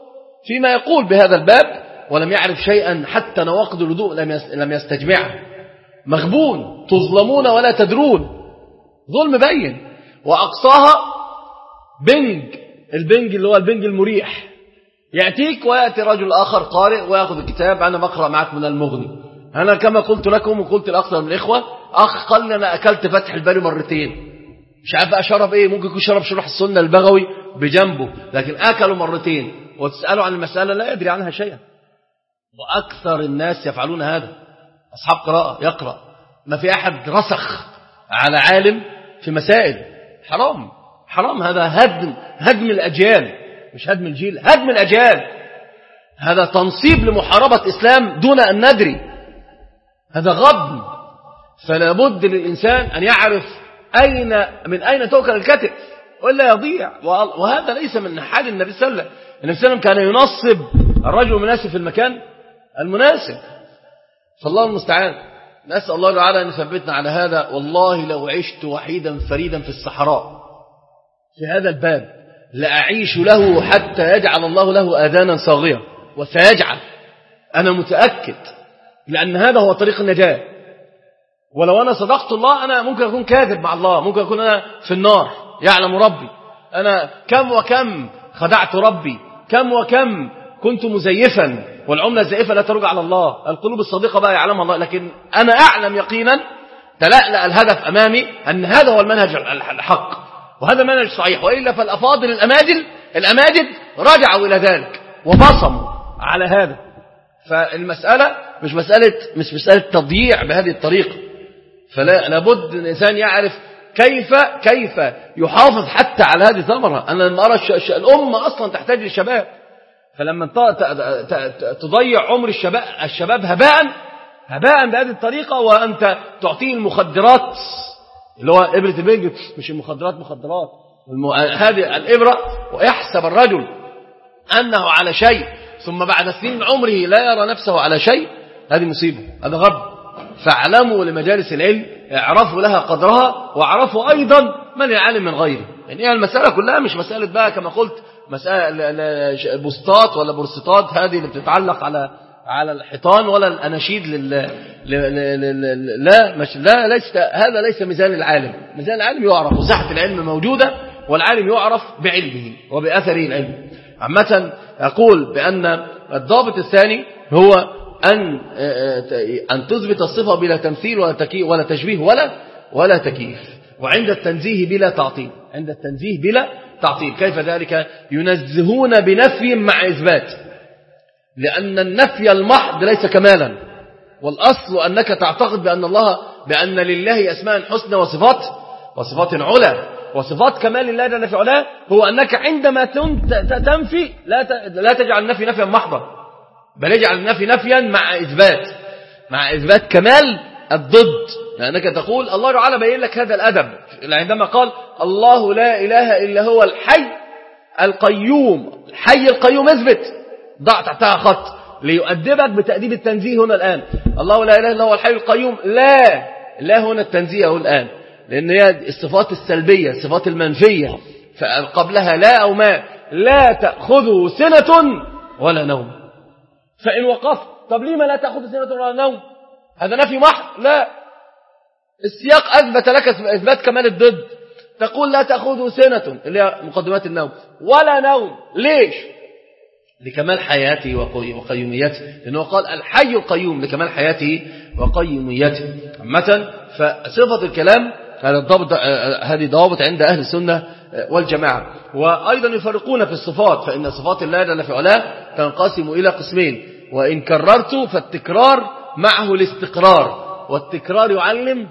فيما يقول بهذا الباب ولم يعرف شيئا حتى نواقض الوضوء لم يستجمعه، مغبون تظلمون ولا تدرون، ظلم بين. وأقصاها بنج، البنج اللي هو البنج المريح، يأتيك ويأتي رجل آخر قارئ ويأخذ الكتاب، أنا بقرأ معك من المغني، أنا كما قلت لكم وقلت لأكثر من الإخوة، أخ قال لي أنا أكلت فتح الباري مرتين، مش عارف بقى شرب إيه، ممكن يكون شرب شرح السنة البغوي بجنبه، لكن أكلوا مرتين، وتسألوا عن المسألة لا يدري عنها شيئا. وأكثر الناس يفعلون هذا، أصحاب قراءة يقرأ، ما في أحد رسخ على عالم في مسائل. حرام حرام، هذا هدم هدم الأجيال، مش هدم الجيل، هدم الأجيال. هذا تنصيب لمحاربة إسلام دون أن ندري، هذا غبن. فلا بد للإنسان أن يعرف أين من أين توكل الكتف وإلا يضيع. وهذا ليس من حال النبي صلى الله عليه وسلم. النبي صلى الله عليه وسلم كان ينصب الرجل المناسب في المكان المناسب. فالله المستعان، نسأل الله تعالى أن يثبتنا على هذا. والله لو عشت وحيدا فريدا في الصحراء في هذا الباب لأعيش له حتى يجعل الله له آذانا صاغية، وسيجعل، أنا متأكد، لأن هذا هو طريق النجاة. ولو أنا صدقت الله أنا ممكن أكون كاذب مع الله، ممكن أكون أنا في النار، يعلم ربي. أنا كم وكم خدعت ربي، كم وكم كنت مزيفا، والعملة الزائفة لا ترجع على الله، القلوب الصديقة بقى يعلمها الله. لكن أنا أعلم يقينا، تلألأ الهدف أمامي أن هذا هو المنهج الحق، وهذا منهج صحيح. وإلا فالأفاضل الأماجد الأماجد رجعوا إلى ذلك وبصموا على هذا. فالمسألة مش مسألة مش مسألة تضييع بهذه الطريقة. فلا لابد الإنسان يعرف كيف كيف يحافظ حتى على هذه الثمرة. أنا لما أرى الأمة أصلا تحتاج للشباب، فلما تضيع عمر الشباب الشباب هباء هباء بهذه الطريقة، وأنت تعطيه المخدرات اللي هو إبرة البنج، مش المخدرات مخدرات المو... هذه الإبرة، ويحسب الرجل أنه على شيء ثم بعد سنين عمره لا يرى نفسه على شيء، هذه مصيبة، هذا غب. فاعلموا لمجالس العلم، اعرفوا لها قدرها، واعرفوا أيضا من يعلم من غيره. يعني المسألة كلها مش مسألة بقى كما قلت مسألة بوستات ولا بورستات هذه اللي بتتعلق على على الحيطان، ولا الأناشيد لل... ل... ل... ل... لا مش لا ليس هذا ليس ميزان العالم. ميزان العالم يعرف، وساحة العلم موجودة، والعالم يعرف بعلمه وبأثره العلم. عامة أقول بأن الضابط الثاني هو أن أن تثبت الصفة بلا تمثيل ولا تكييف ولا تشبيه ولا ولا تكييف، وعند التنزيه بلا تعطيل. عند التنزيه بلا تعطيل، كيف ذلك؟ ينزهون بنفي مع إثبات، لأن النفي المحض ليس كمالا. والأصل أنك تعتقد بأن الله بأن لله أسماء حسنى وصفات وصفات علا وصفات كمال الله جل في علاه، هو أنك عندما تنفي لا لا تجعل النفي نفيا محضا، بل يجعل النفي نفيا مع إثبات مع إثبات كمال الضد. لأنك تقول الله تعالى بين لك هذا الأدب عندما قال الله لا إله إلا هو الحي القيوم. الحي القيوم اثبت، ضع تحتها خط ليؤدبك بتأديب التنزيه هنا الآن. الله لا إله إلا هو الحي القيوم، لا لا هنا التنزيه هنا الآن، لأن هي الصفات السلبية، الصفات المنفية، فقبلها لا أو ما، لا تأخذه سنة ولا نوم. فإن وقفت طب ليه ما لا تأخذه سنة ولا نوم؟ هذا نفي محض؟ لا، السياق أثبت لك إثبات كمال الضد. تقول لا تأخذه سنة اللي هي مقدمات النوم ولا نوم، ليش؟ لكمال حياته وقيوميته، لأنه قال الحي القيوم لكمال حياته وقيوميته. عامة فصفة الكلام هذا الضابط، هذه ضوابط عند أهل السنة والجماعة. وأيضا يفرقون في الصفات، فإن صفات الله جل في علاه تنقسم إلى قسمين، وإن كررت فالتكرار معه الاستقرار، والتكرار يعلم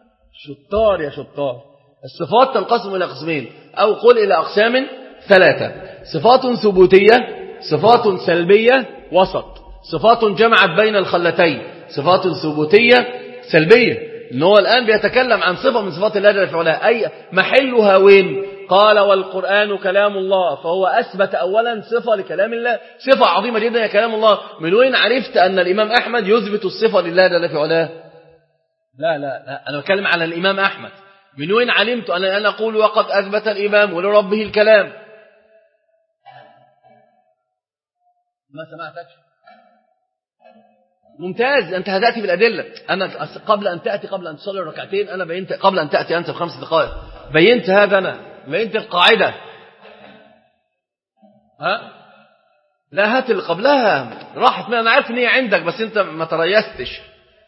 شطار يا شطار. الصفات تنقسم إلى قسمين، أو قل إلى أقسام ثلاثة: صفات ثبوتية، صفات سلبية، وسط. صفات جمعت بين الخلتين، صفات ثبوتية سلبية، إنه الآن بيتكلم عن صفة من صفات الله جل في علاه، أي محلها وين؟ قال والقرآن كلام الله، فهو أثبت أولا صفة لكلام الله، صفة عظيمة جدا يا كلام الله. من وين عرفت أن الإمام أحمد يثبت الصفة لله جل في علاه؟ لا لا لا، أنا بتكلم على الإمام أحمد. من وين علمت أن أنا أقول وقد أثبت الإمام ولربه الكلام؟ ما سمعتكش. ممتاز، أنت هتأتي بالأدلة. أنا قبل أن تأتي قبل أن تصلي الركعتين أنا بينت، قبل أن تأتي أنت بخمس دقائق بينت هذا، أنا بينت القاعدة. ها لا، هات اللي قبلها راحت. ما أنا عارف إن هي عندك بس أنت ما تريستش.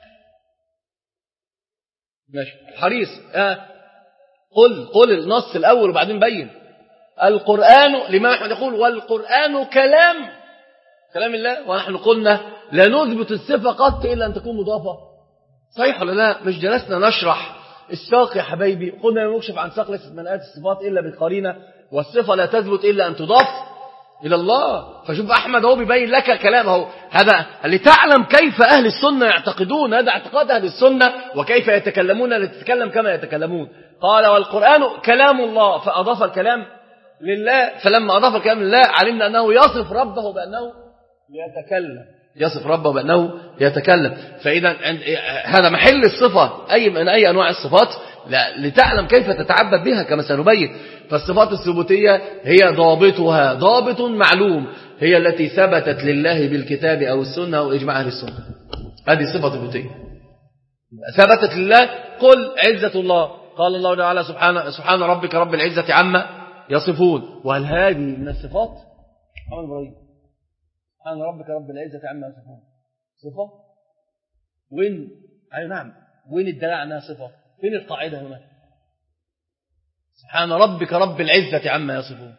ماشي حريص. آه. قل قل النص الأول وبعدين بين. القرآن لما أحمد يقول والقرآن كلام كلام الله، ونحن قلنا لا نثبت الصفة قط إلا أن تكون مضافة. صحيح ولا لا؟ مش جلسنا نشرح الساق يا حبايبي، قلنا لا نكشف عن ساق ليست من آيات الصفات إلا بالقرينة، والصفة لا تثبت إلا أن تضاف إلى الله. فشوف أحمد هو بيبين لك الكلام اهو، هذا لتعلم كيف أهل السنة يعتقدون، هذا اعتقاد أهل السنة وكيف يتكلمون، لتتكلم كما يتكلمون. قال والقرآن كلام الله، فأضاف الكلام لله. فلما أضاف الكلام لله علمنا أنه يصف ربه بأنه يتكلم، يصف ربه بأنه يتكلم. فإذا هذا محل الصفة أي من أي أنواع الصفات، لتعلم كيف تتعبد بها كما سنبين. فالصفات الثبوتية هي ضابطها ضابط معلوم، هي التي ثبتت لله بالكتاب أو السنة أو إجماع أهل السنة. هذه صفة ثبوتية ثبتت لله. قل عزة الله، قال الله تعالى سبحانه سبحان ربك رب العزة عما يصفون. وهل هذه من الصفات؟ أول إبراهيم سبحان ربك رب العزة عما يصفون صفة؟ وين؟ أيوة نعم، وين الدلالة عنها صفة؟ فين القاعدة هنا؟ سبحان ربك رب العزة عما يصفون.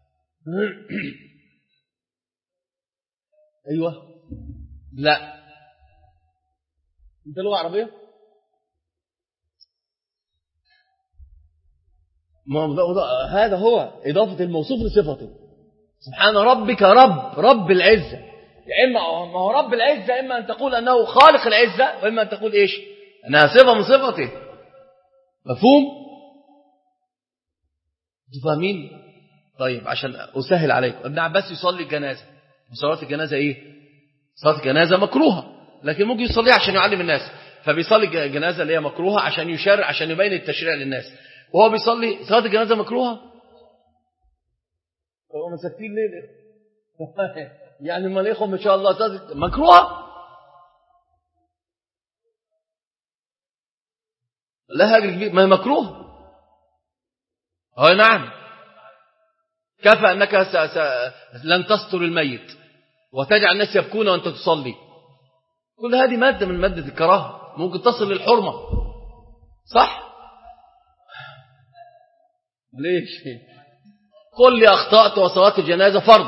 أيوة لا، أنت لغة عربية؟ هذا هو إضافة الموصوف لصفته. سبحان ربك رب رب العزة، يعني ما هو رب العزة إما أن تقول أنه خالق العزة، وإما أن تقول إيش؟ أنها صفة من صفته. مفهوم؟ تفهمين؟ طيب عشان أسهل عليكم، ابن عباس يصلي الجنازة، وصلاة الجنازة إيه؟ صلاة الجنازة مكروهة، لكن ممكن يصليها عشان يعلم الناس، فبيصلي الجنازة اللي هي مكروهة عشان يشرع، عشان يبين التشريع للناس. وهو بيصلي صلاة الجنازة مكروهة، هو مسكتين ليه؟ يعني ما ليكم إن شاء الله صلاة مكروهة، لا هاجر كبير، ما هي مكروه. اه نعم، كفى أنك س... س... لن تستر الميت وتجعل الناس يبكون وأنت تصلي، كل هذه مادة من مادة الكراهة، ممكن تصل للحرمة. صح؟ ليش؟ قل لي أخطأت وصلاة الجنازة فرض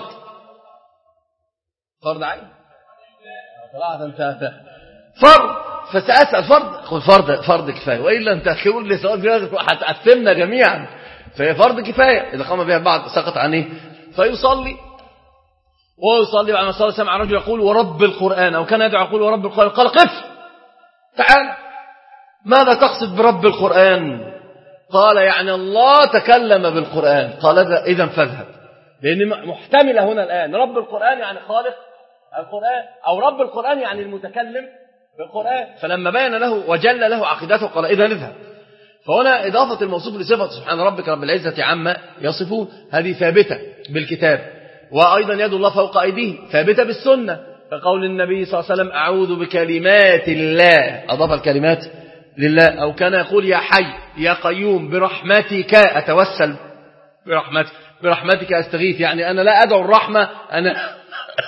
فرض عين طلعت انت فرض، فسأسأل فرض، قل فرض فرض كفاية، وإلا أنت تقول لي صلاة الجنازة هتأثمنا جميعا، فهي فرض كفاية إذا قام بها بعض سقط عنه. فيصلي ويصلي بعد ما صلى سمع رجل يقول ورب القرآن، أو كان يدعو يقول ورب القرآن، قال قف تعال، ماذا تقصد برب القرآن؟ قال يعني الله تكلم بالقرآن. قال إذا فاذهب، لأن محتملة هنا الآن رب القرآن يعني خالق القرآن، أو رب القرآن يعني المتكلم بالقرآن. فلما بين له وجل له عقيدته قال إذا نذهب. فهنا إضافة الموصوف لصفة سبحان ربك رب العزة عما يصفون هذه ثابتة بالكتاب، وأيضا يد الله فوق أيديه ثابتة بالسنة، كقول النبي صلى الله عليه وسلم أعوذ بكلمات الله، أضاف الكلمات لله. أو كان يقول يا حي يا قيوم برحمتك أتوسل، برحمتك برحمتك أستغيث، يعني أنا لا أدعو الرحمة، أنا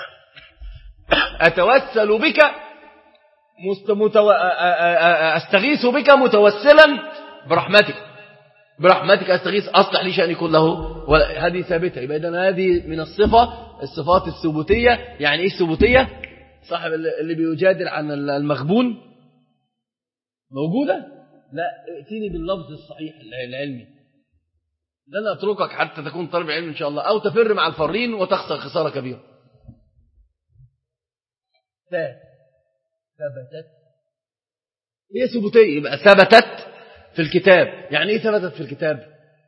أتوسل بك متو... أستغيث بك متوسلا برحمتك، برحمتك أستغيث أصلح لي شأني كله. هذه ثابتة. يبقى إذن هذه من الصفة الصفات الثبوتية. يعني إيه الثبوتية؟ صاحب اللي بيجادل عن المغبون موجودة؟ لا، ائتيني باللفظ الصحيح العلمي، لن أتركك حتى تكون طالب علم إن شاء الله، أو تفر مع الفارين وتخسر خسارة كبيرة. ثبتت هي ثبوتية، يبقى ثبتت في الكتاب. يعني إيه ثبتت في الكتاب؟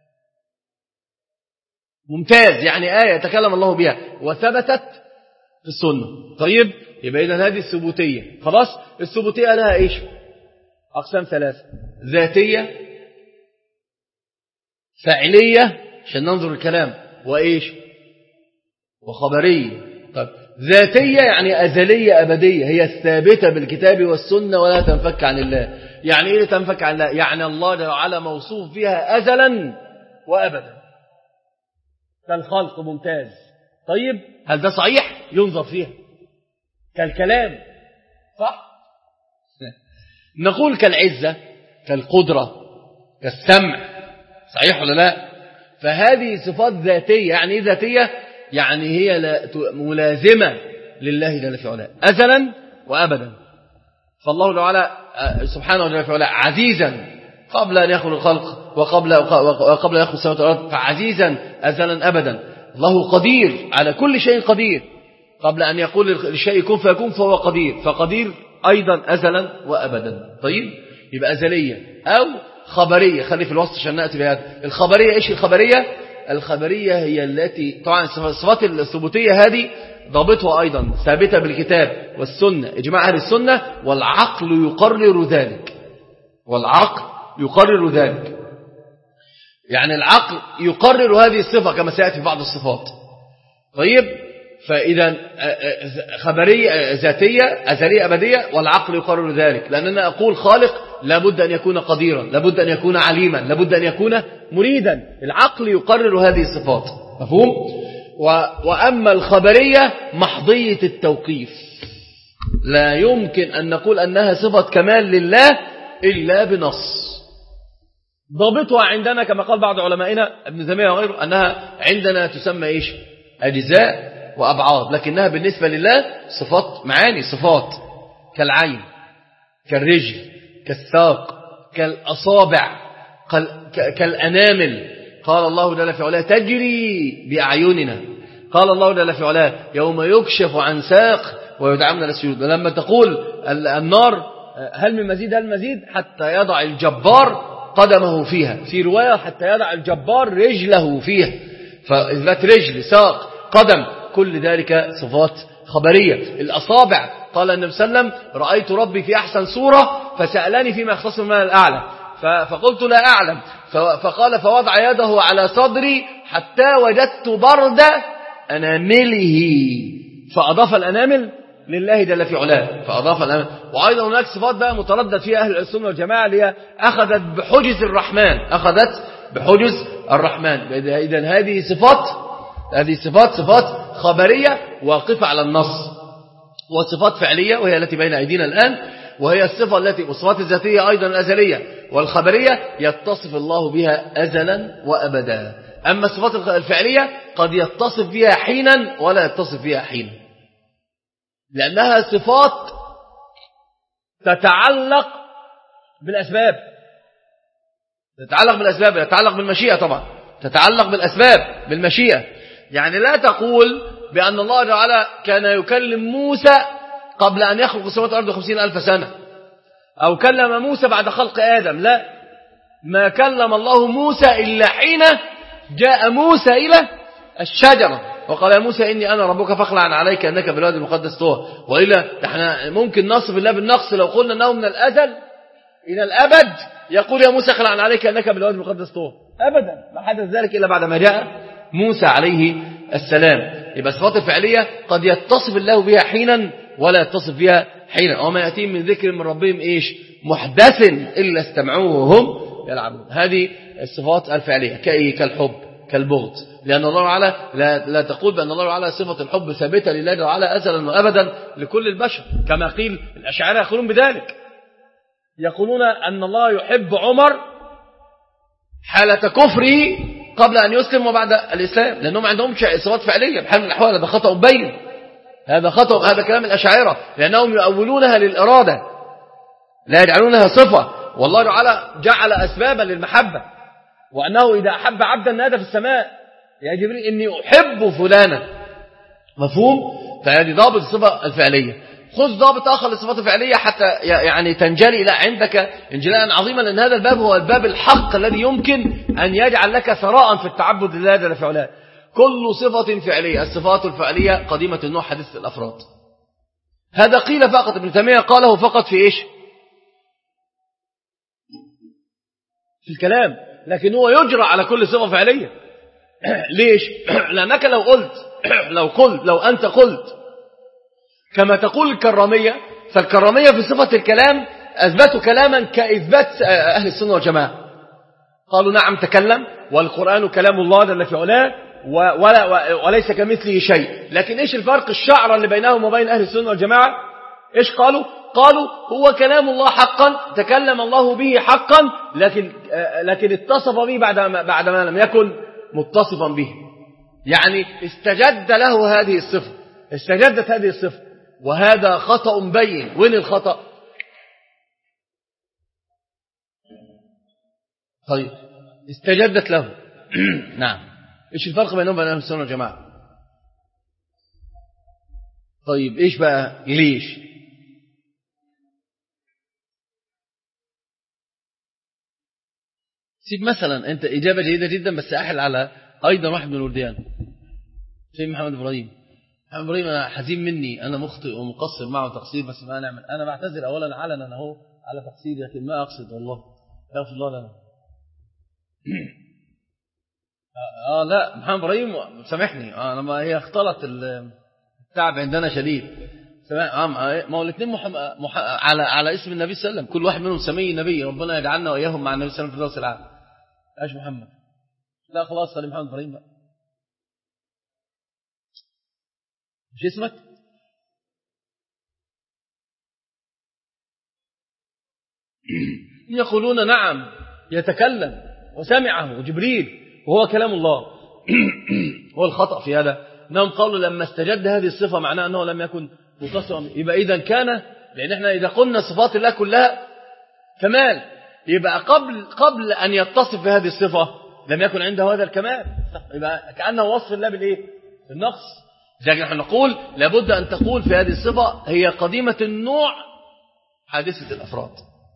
ممتاز، يعني آية تكلم الله بها، وثبتت في السنة. طيب، يبقى إذن هذه الثبوتية. خلاص، الثبوتية لها إيش؟ أقسام ثلاثة: ذاتية، فاعلية عشان ننظر الكلام، وإيش؟ وخبرية. طيب، ذاتية يعني أزلية أبدية، هي الثابتة بالكتاب والسنة ولا تنفك عن الله. يعني إيه تنفك عن الله؟ يعني الله جل وعلا موصوف فيها أزلا وأبدا كالخلق. ممتاز. طيب هل ده صحيح؟ ينظر فيها كالكلام، صح؟ نقول كالعزة، كالقدرة، كالسمع، صحيح ولا لا؟ فهذه صفات ذاتية. يعني إيه ذاتية؟ يعني هي ملازمة لله جل في علاه أزلا وأبدا. فالله تعالى سبحانه وتعالى في علاه عزيزا قبل أن يخلق الخلق وقبل وقبل أن يخلق السماوات والأرض، فعزيزا أزلا أبدا. الله قدير على كل شيء قدير، قبل أن يقول للشيء كن فيكون فهو قدير، فقدير أيضا أزلا وأبدا. طيب يبقى أزلية أو خبرية. خلي في الوسط عشان نأتي بهذا. الخبرية إيش الخبرية؟ الخبرية هي التي طبعا الصفات الثبوتية هذه ضابطها أيضا ثابتة بالكتاب والسنة، إجماع أهل السنة، والعقل يقرر ذلك. والعقل يقرر ذلك، يعني العقل يقرر هذه الصفة كما سيأتي في بعض الصفات. طيب فإذا خبرية ذاتية أزلية أبدية، والعقل يقرر ذلك، لأننا أقول خالق لابد أن يكون قديرا، لابد أن يكون عليما، لابد أن يكون مريدا. العقل يقرر هذه الصفات، مفهوم؟ وأما الخبرية محضية التوقيف، لا يمكن أن نقول أنها صفة كمال لله إلا بنص. ضابطها عندنا كما قال بعض علمائنا ابن تيمية وغيره أنها عندنا تسمى إيش؟ أجزاء وأبعاد، لكنها بالنسبة لله صفات، معاني صفات، كالعين، كالرجل، كالساق، كالأصابع، كالأنامل. قال الله جل في علاه تجري بأعيننا. قال الله جل في علاه يوم يكشف عن ساق ويدعمنا للسجود. لما تقول النار هل من مزيد هل مزيد حتى يضع الجبار قدمه فيها، في رواية حتى يضع الجبار رجله فيها، فإثبات رجل، ساق، قدم، كل ذلك صفات خبرية. الأصابع قال النبي صلى الله عليه وسلم رأيت ربي في أحسن صورة فسألني فيما يختص من الأعلى فقلت لا أعلم، فقال فوضع يده على صدري حتى وجدت برد أنامله، فأضاف الأنامل لله جل في علاه، فأضاف الأنامل. وأيضا هناك صفات بقى متردد فيها أهل السنة والجماعة اللي هي أخذت بحجز الرحمن، أخذت بحجز الرحمن. إذن هذه صفات، هذه صفات صفات خبرية واقفة على النص، وصفات فعلية وهي التي بين أيدينا الآن، وهي الصفة التي والصفات الذاتية أيضا الأزلية والخبرية يتصف الله بها أزلا وأبدا. أما الصفات الفعلية قد يتصف بها حينا ولا يتصف بها حينا، لأنها صفات تتعلق بالأسباب، تتعلق بالأسباب، تتعلق بالمشيئة، طبعا تتعلق بالأسباب بالمشيئة. يعني لا تقول بأن الله تعالى كان يكلم موسى قبل أن يخلق السماوات والأرض خمسين ألف سنة، أو كلم موسى بعد خلق آدم، لا، ما كلم الله موسى إلا حين جاء موسى إلى الشجرة وقال يا موسى إني أنا ربك فاخلع عليك أنك بالوادي المقدس طوى. وإلا احنا ممكن نصف الله بالنقص لو قلنا أنه من الأزل إلى الأبد يقول يا موسى اخلع عليك أنك بالوادي المقدس طوى، أبدا ما حدث ذلك إلا بعد ما جاء موسى عليه السلام. يبقى الصفات الفعلية قد يتصف الله بها حينا ولا يتصف بها حينا. وما يأتيهم من ذكر من ربهم إيش محدث إلا استمعوه وهم يلعبون. هذه الصفات الفعلية كأي كالحب كالبغض، لأن الله تعالى لا, لا تقول بأن الله تعالى صفة الحب ثابتة لله تعالى أزلا وأبدا لكل البشر، كما قيل الأشاعرة يقولون بذلك، يقولون أن الله يحب عمر حالة كفره قبل أن يسلم وبعد الإسلام، لأنهم عندهم صفات فعلية بحال من الأحوال. هذا خطأ بين، هذا خطأ، هذا كلام الأشاعرة، لأنهم يؤولونها للإرادة لا يجعلونها صفة. والله تعالى جعل أسبابا للمحبة، وأنه إذا أحب عبدا نادى في السماء يا جبريل إني أحب فلانا، مفهوم؟ فهذه ضابط الصفة الفعلية. خذ ضابط آخر للصفات الفعلية حتى يعني تنجلي إلى عندك انجلاء عظيما، لأن هذا الباب هو الباب الحق الذي يمكن أن يجعل لك ثراء في التعبد لله جل في علاه. كل صفة فعلية، الصفات الفعلية قديمة النوع حديث الأفراد. هذا قيل فقط، ابن تيمية قاله فقط في إيش؟ في الكلام، لكن هو يجرى على كل صفة فعلية. ليش؟ لأنك لو قلت لو قلت لو أنت قلت كما تقول الكرامية، فالكرامية في صفة الكلام أثبتوا كلاما كإثبات أهل السنة والجماعة، قالوا نعم تكلم والقرآن كلام الله جل في علاه ولا وليس كمثله شيء. لكن إيش الفرق الشعر اللي بينهم وبين أهل السنة والجماعة؟ إيش قالوا؟ قالوا هو كلام الله حقا، تكلم الله به حقا، لكن لكن اتصف به بعد بعد ما لم يكن متصفا به، يعني استجد له هذه الصفة، استجدت هذه الصفة، وهذا خطأ بين. وين الخطأ؟ طيب استجدت له نعم، ايش الفرق بينهم وبين اهل السنة والجماعة؟ طيب ايش بقى؟ ليش؟ سيب مثلا انت اجابة جيدة جدا، بس احل على ايضا واحد من الورديان، سيد محمد ابراهيم. محمد ابراهيم انا حزين مني، انا مخطئ ومقصر معه تقصير، بس ما نعمل، انا بعتذر اولا علنا اهو على تقصيري، لكن ما اقصد والله، يغفر الله لنا. اه لا محمد ابراهيم سامحني، انا ما هي اختلط التعب عندنا شديد. ما هو الاثنين مح... مح... على على اسم النبي صلى الله عليه وسلم، كل واحد منهم سمي النبي، ربنا يجعلنا واياهم مع النبي صلى الله عليه وسلم في الدرس العام. ايش محمد؟ لا خلاص خلي محمد ابراهيم بقى. مش اسمك؟ يقولون نعم يتكلم وسمعه جبريل وهو كلام الله. هو الخطأ في هذا انهم قالوا لما استجد هذه الصفة معناه انه لم يكن متصفا، يبقى اذا كان، لان احنا اذا قلنا صفات الله كلها كمال، يبقى قبل قبل ان يتصف بهذه الصفة لم يكن عنده هذا الكمال، يبقى كأنه وصف الله بالايه؟ بالنقص. لكن نحن نقول لابد ان تقول في هذه الصفة هي قديمة النوع حادثة الافراد،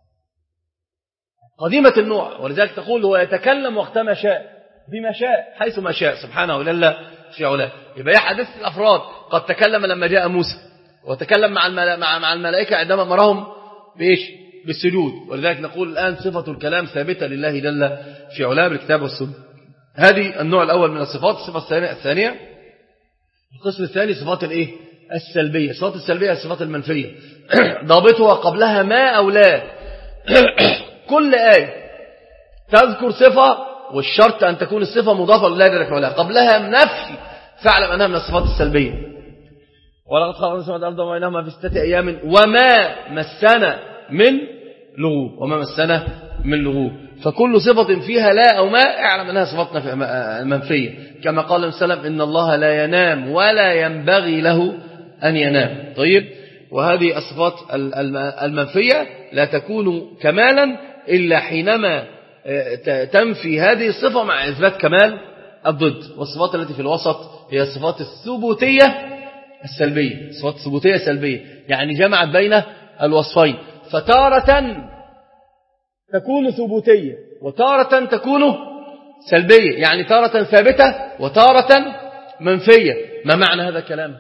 قديمة النوع، ولذلك تقول هو يتكلم وقت ما شاء بما شاء حيث ما شاء سبحانه وتعالى في علاه. يبقى هي حادثة الأفراد، قد تكلم لما جاء موسى، وتكلم مع مع مع الملائكة عندما أمرهم بإيش؟ بالسجود. ولذلك نقول الآن صفة الكلام ثابتة لله جل في علاه بالكتاب والسنة. هذه النوع الأول من الصفات. الصفة الثانية الثانية القسم الثاني صفات الإيه؟ السلبية. الصفات السلبية الصفات المنفية، ضابطها قبلها ما أو لا. كل آية تذكر صفة والشرط أن تكون الصفة مضافة لله جل وعلا، قبلها نفي فاعلم أنها من الصفات السلبية. ولقد خلقنا السماوات والأرض وبينهما في ستة أيام وما مسنا من لغوب، وما مسنا من لغوب. فكل صفة فيها لا أو ما اعلم أنها صفات منفية، كما قال وسلم إن الله لا ينام ولا ينبغي له أن ينام. طيب، وهذه الصفات المنفية لا تكون كمالا إلا حينما تنفي هذه الصفة مع إثبات كمال الضد. والصفات التي في الوسط هي الصفات الثبوتية السلبية. الصفات الثبوتية السلبية يعني جمعت بين الوصفين، فتارة تكون ثبوتية وتارة تكون سلبية، يعني تارة ثابتة وتارة منفية. ما معنى هذا الكلام؟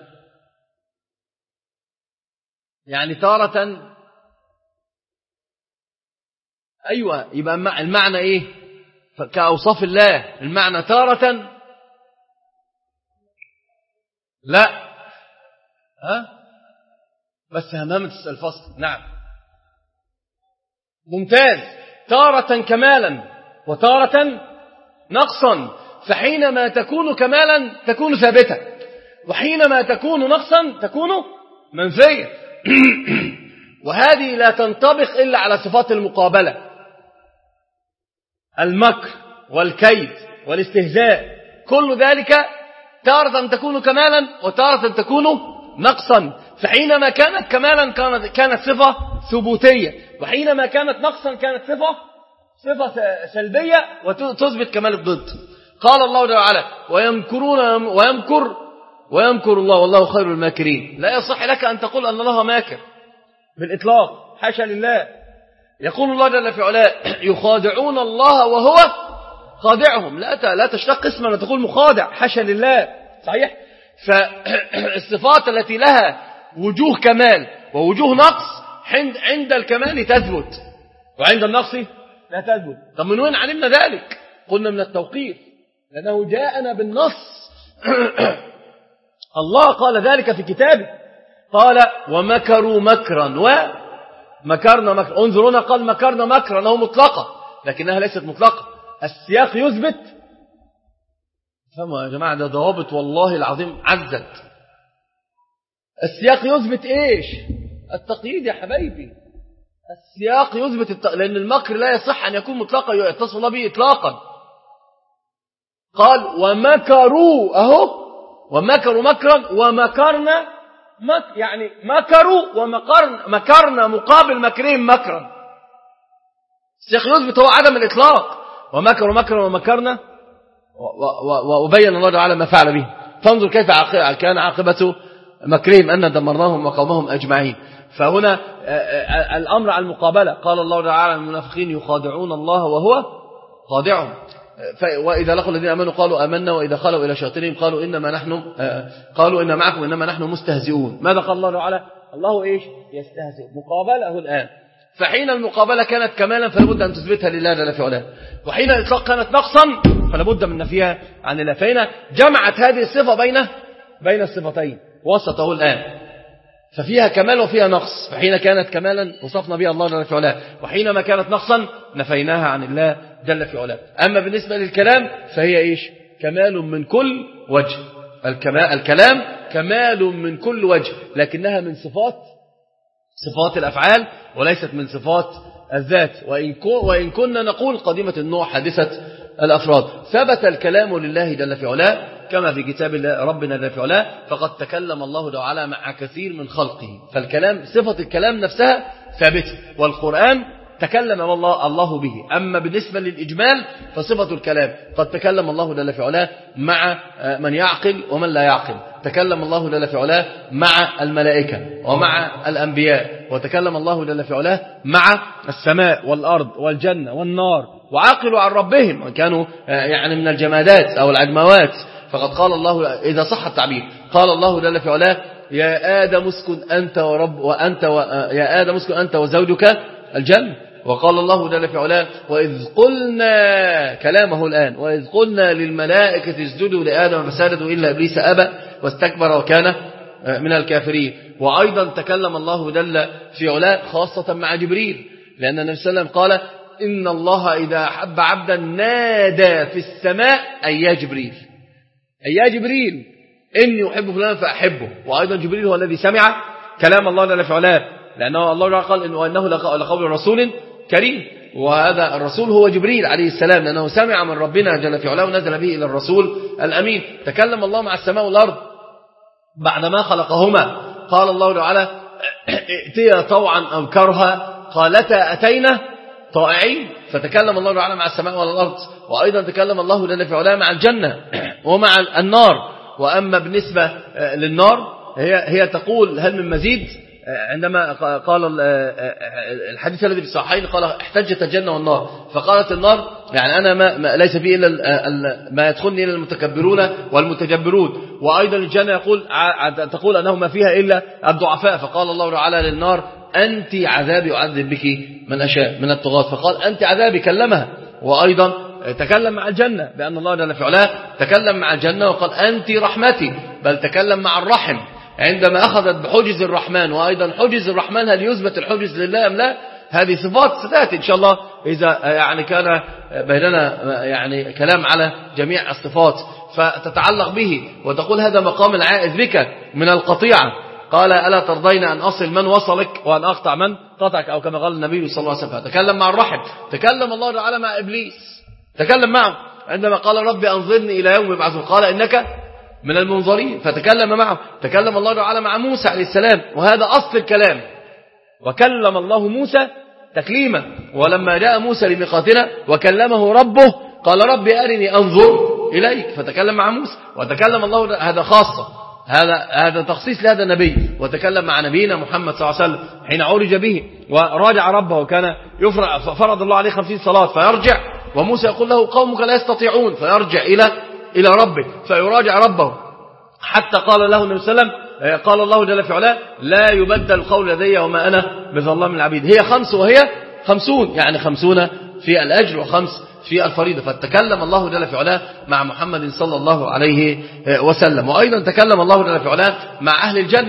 يعني تارة أيوة، يبقى المعنى إيه؟ كأوصاف الله المعنى تارة لا ها بس همامة الفصل. نعم ممتاز. تارة كمالا وتارة نقصا، فحينما تكون كمالا تكون ثابتة، وحينما تكون نقصا تكون منفية. وهذه لا تنطبق إلا على صفات المقابلة، المكر والكيد والاستهزاء، كل ذلك تارة تكون كمالا وتارة تكون نقصا. فحينما كانت كمالا كانت, كانت صفة ثبوتية، وحينما كانت نقصا كانت صفة صفة سلبية وتثبت كمال الضد. قال الله جل وعلا ويمكرون ويمكر ويمكر الله والله خير الماكرين. لا يصح لك أن تقول أن الله ماكر بالإطلاق، حاشا لله. يقول الله جل في علاه يخادعون الله وهو خادعهم. لا لا تشتق اسما وتقول مخادع، حاشا لله. صحيح. فالصفات التي لها وجوه كمال ووجوه نقص عند الكمال تثبت، وعند النقص لا تثبت. طب من وين علمنا ذلك؟ قلنا من التوقيف، لأنه جاءنا بالنص. الله قال ذلك في كتابه، قال ومكروا مكرا ومكرنا مكرا. انظرونا قال مكرنا مكرا أنه مطلقة لكنها ليست مطلقة. السياق يثبت. فهموا يا جماعة ده ضوابط والله العظيم عزت. السياق يثبت إيش؟ التقييد يا حبايبي. السياق يثبت الت... لأن المكر لا يصح أن يكون مطلقا يتصل الله به إطلاقا. قال ومكروا أهو ومكروا مكرا ومكرنا مك... يعني مكروا ومكرنا مكرنا مقابل مكرهم مكرا. السياق يثبت هو عدم الإطلاق. ومكروا مكرا ومكرنا وبين الله تعالى ما فعل به. فانظر كيف كان عاقبة مكرهم أن دمرناهم وقومهم أجمعين. فهنا الأمر على المقابلة. قال الله تعالى المنافقين يخادعون الله وهو خادعهم. وإذا لقوا الذين آمنوا قالوا آمنا وإذا خلوا إلى شياطينهم قالوا إنما نحن قالوا إن معكم إنما نحن مستهزئون. ماذا قال الله تعالى؟ الله إيش يستهزئ. مقابلة الآن. فحين المقابلة كانت كمالا فلابد أن تثبتها لله جل في علاه، وحين الإطلاق كانت نقصا فلابد من نفيها عن الله. فهنا جمعت هذه الصفة بين بين الصفتين وسطه الآن، ففيها كمال وفيها نقص. فحين كانت كمالا وصفنا بها الله جل في علاه، وحينما كانت نقصا نفيناها عن الله جل في علاه. أما بالنسبة للكلام فهي إيش؟ كمال من كل وجه. الكلام كمال من كل وجه، لكنها من صفات صفات الأفعال وليست من صفات الذات. وإن كنا نقول قديمة النوع حادثة الأفراد. ثبت الكلام لله جل في علاه كما في كتاب الله ربنا جل في علاه، فقد تكلم الله تعالى مع كثير من خلقه. فالكلام صفة الكلام نفسها ثابتة، والقرآن تكلم الله الله به. أما بالنسبة للإجمال فصفة الكلام قد تكلم الله جل في علاه مع من يعقل ومن لا يعقل. تكلم الله جل في علاه مع الملائكة ومع الأنبياء، وتكلم الله جل في علاه مع السماء والأرض والجنة والنار، وعقلوا عن ربهم وكانوا يعني من الجمادات أو العجموات. فقد قال الله إذا صح التعبير قال الله جل في علاه يا آدم اسكن أنت ورب وأنت و... يا آدم اسكن أنت وزوجك الجنة. وقال الله جل في علاه وإذ قلنا كلامه الآن وإذ قلنا للملائكة اسجدوا لآدم فسجدوا إلا إبليس أبى واستكبر وكان من الكافرين. وأيضا تكلم الله جل في علاه خاصة مع جبريل، لأن النبي صلى الله عليه وسلم قال إن الله إذا أحب عبدا نادى في السماء أي يا جبريل أي يا جبريل إني أحب فلان فأحبه. وأيضا جبريل هو الذي سمع كلام الله جل في علاه، لأنه الله قال إنه أنه لقول رسول كريم، وهذا الرسول هو جبريل عليه السلام، لأنه سمع من ربنا جل في علاه ونزل به إلى الرسول الأمين. تكلم الله مع السماء والأرض بعدما خلقهما. قال الله تعالى ائتيا طوعا أو كرها قالتا أتينا طائعين. فتكلم الله تعالى مع السماء والأرض. وأيضا تكلم الله جل في علاه مع الجنة ومع النار. وأما بالنسبة للنار هي هي تقول هل من مزيد؟ عندما قال الحديث الذي في الصحيحين قال احتجت الجنة والنار، فقالت النار يعني أنا ما, ما ليس فيه إلا ما يدخلني إلا المتكبرون والمتجبرون. وأيضا الجنة يقول تقول أنه ما فيها إلا الضعفاء، فقال الله تعالى للنار أنت عذابي أعذب بك من أشاء من الطغاة، فقال أنت عذابي كلمها. وأيضا تكلم مع الجنة بأن الله جل في علاه تكلم مع الجنة وقال أنت رحمتي، بل تكلم مع الرحم عندما أخذت بحجز الرحمن. وأيضا حجز الرحمن هل يثبت الحجز لله أم لا؟ هذه صفات ستأتي إن شاء الله إذا يعني كان بيننا يعني كلام على جميع الصفات فتتعلق به، وتقول هذا مقام العائذ بك من القطيعة. قال ألا ترضين أن أصل من وصلك وأن أقطع من قطعك، أو كما قال النبي صلى الله عليه وسلم. تكلم مع الرحم. تكلم الله تعالى مع إبليس، تكلم معه عندما قال ربي أنظرني إلى يوم يبعثون قال إنك من المنظرين، فتكلم معه. تكلم الله تعالى مع موسى عليه السلام، وهذا أصل الكلام. وكلم الله موسى تكليما. ولما جاء موسى لميقاتنا وكلمه ربه قال ربي أرني أنظر إليك، فتكلم مع موسى. وتكلم الله هذا خاصة، هذا هذا تخصيص لهذا النبي. وتكلم مع نبينا محمد صلى الله عليه وسلم حين عرج به وراجع ربه، وكان يفرض فرض الله عليه خمسين صلاة فيرجع، وموسى يقول له قومك لا يستطيعون، فيرجع إلى إلى ربه فيراجع ربه، حتى قال له النبي صلى الله عليه وسلم قال الله جل في علاه لا يبدل القول لدي وما أنا بظلام العبيد. هي خمس وهي خمسون، يعني خمسون في الأجر وخمس في الفريضة. فتكلم الله جل في علاه مع محمد صلى الله عليه وسلم. وأيضا تكلم الله جل في علاه مع أهل الجنة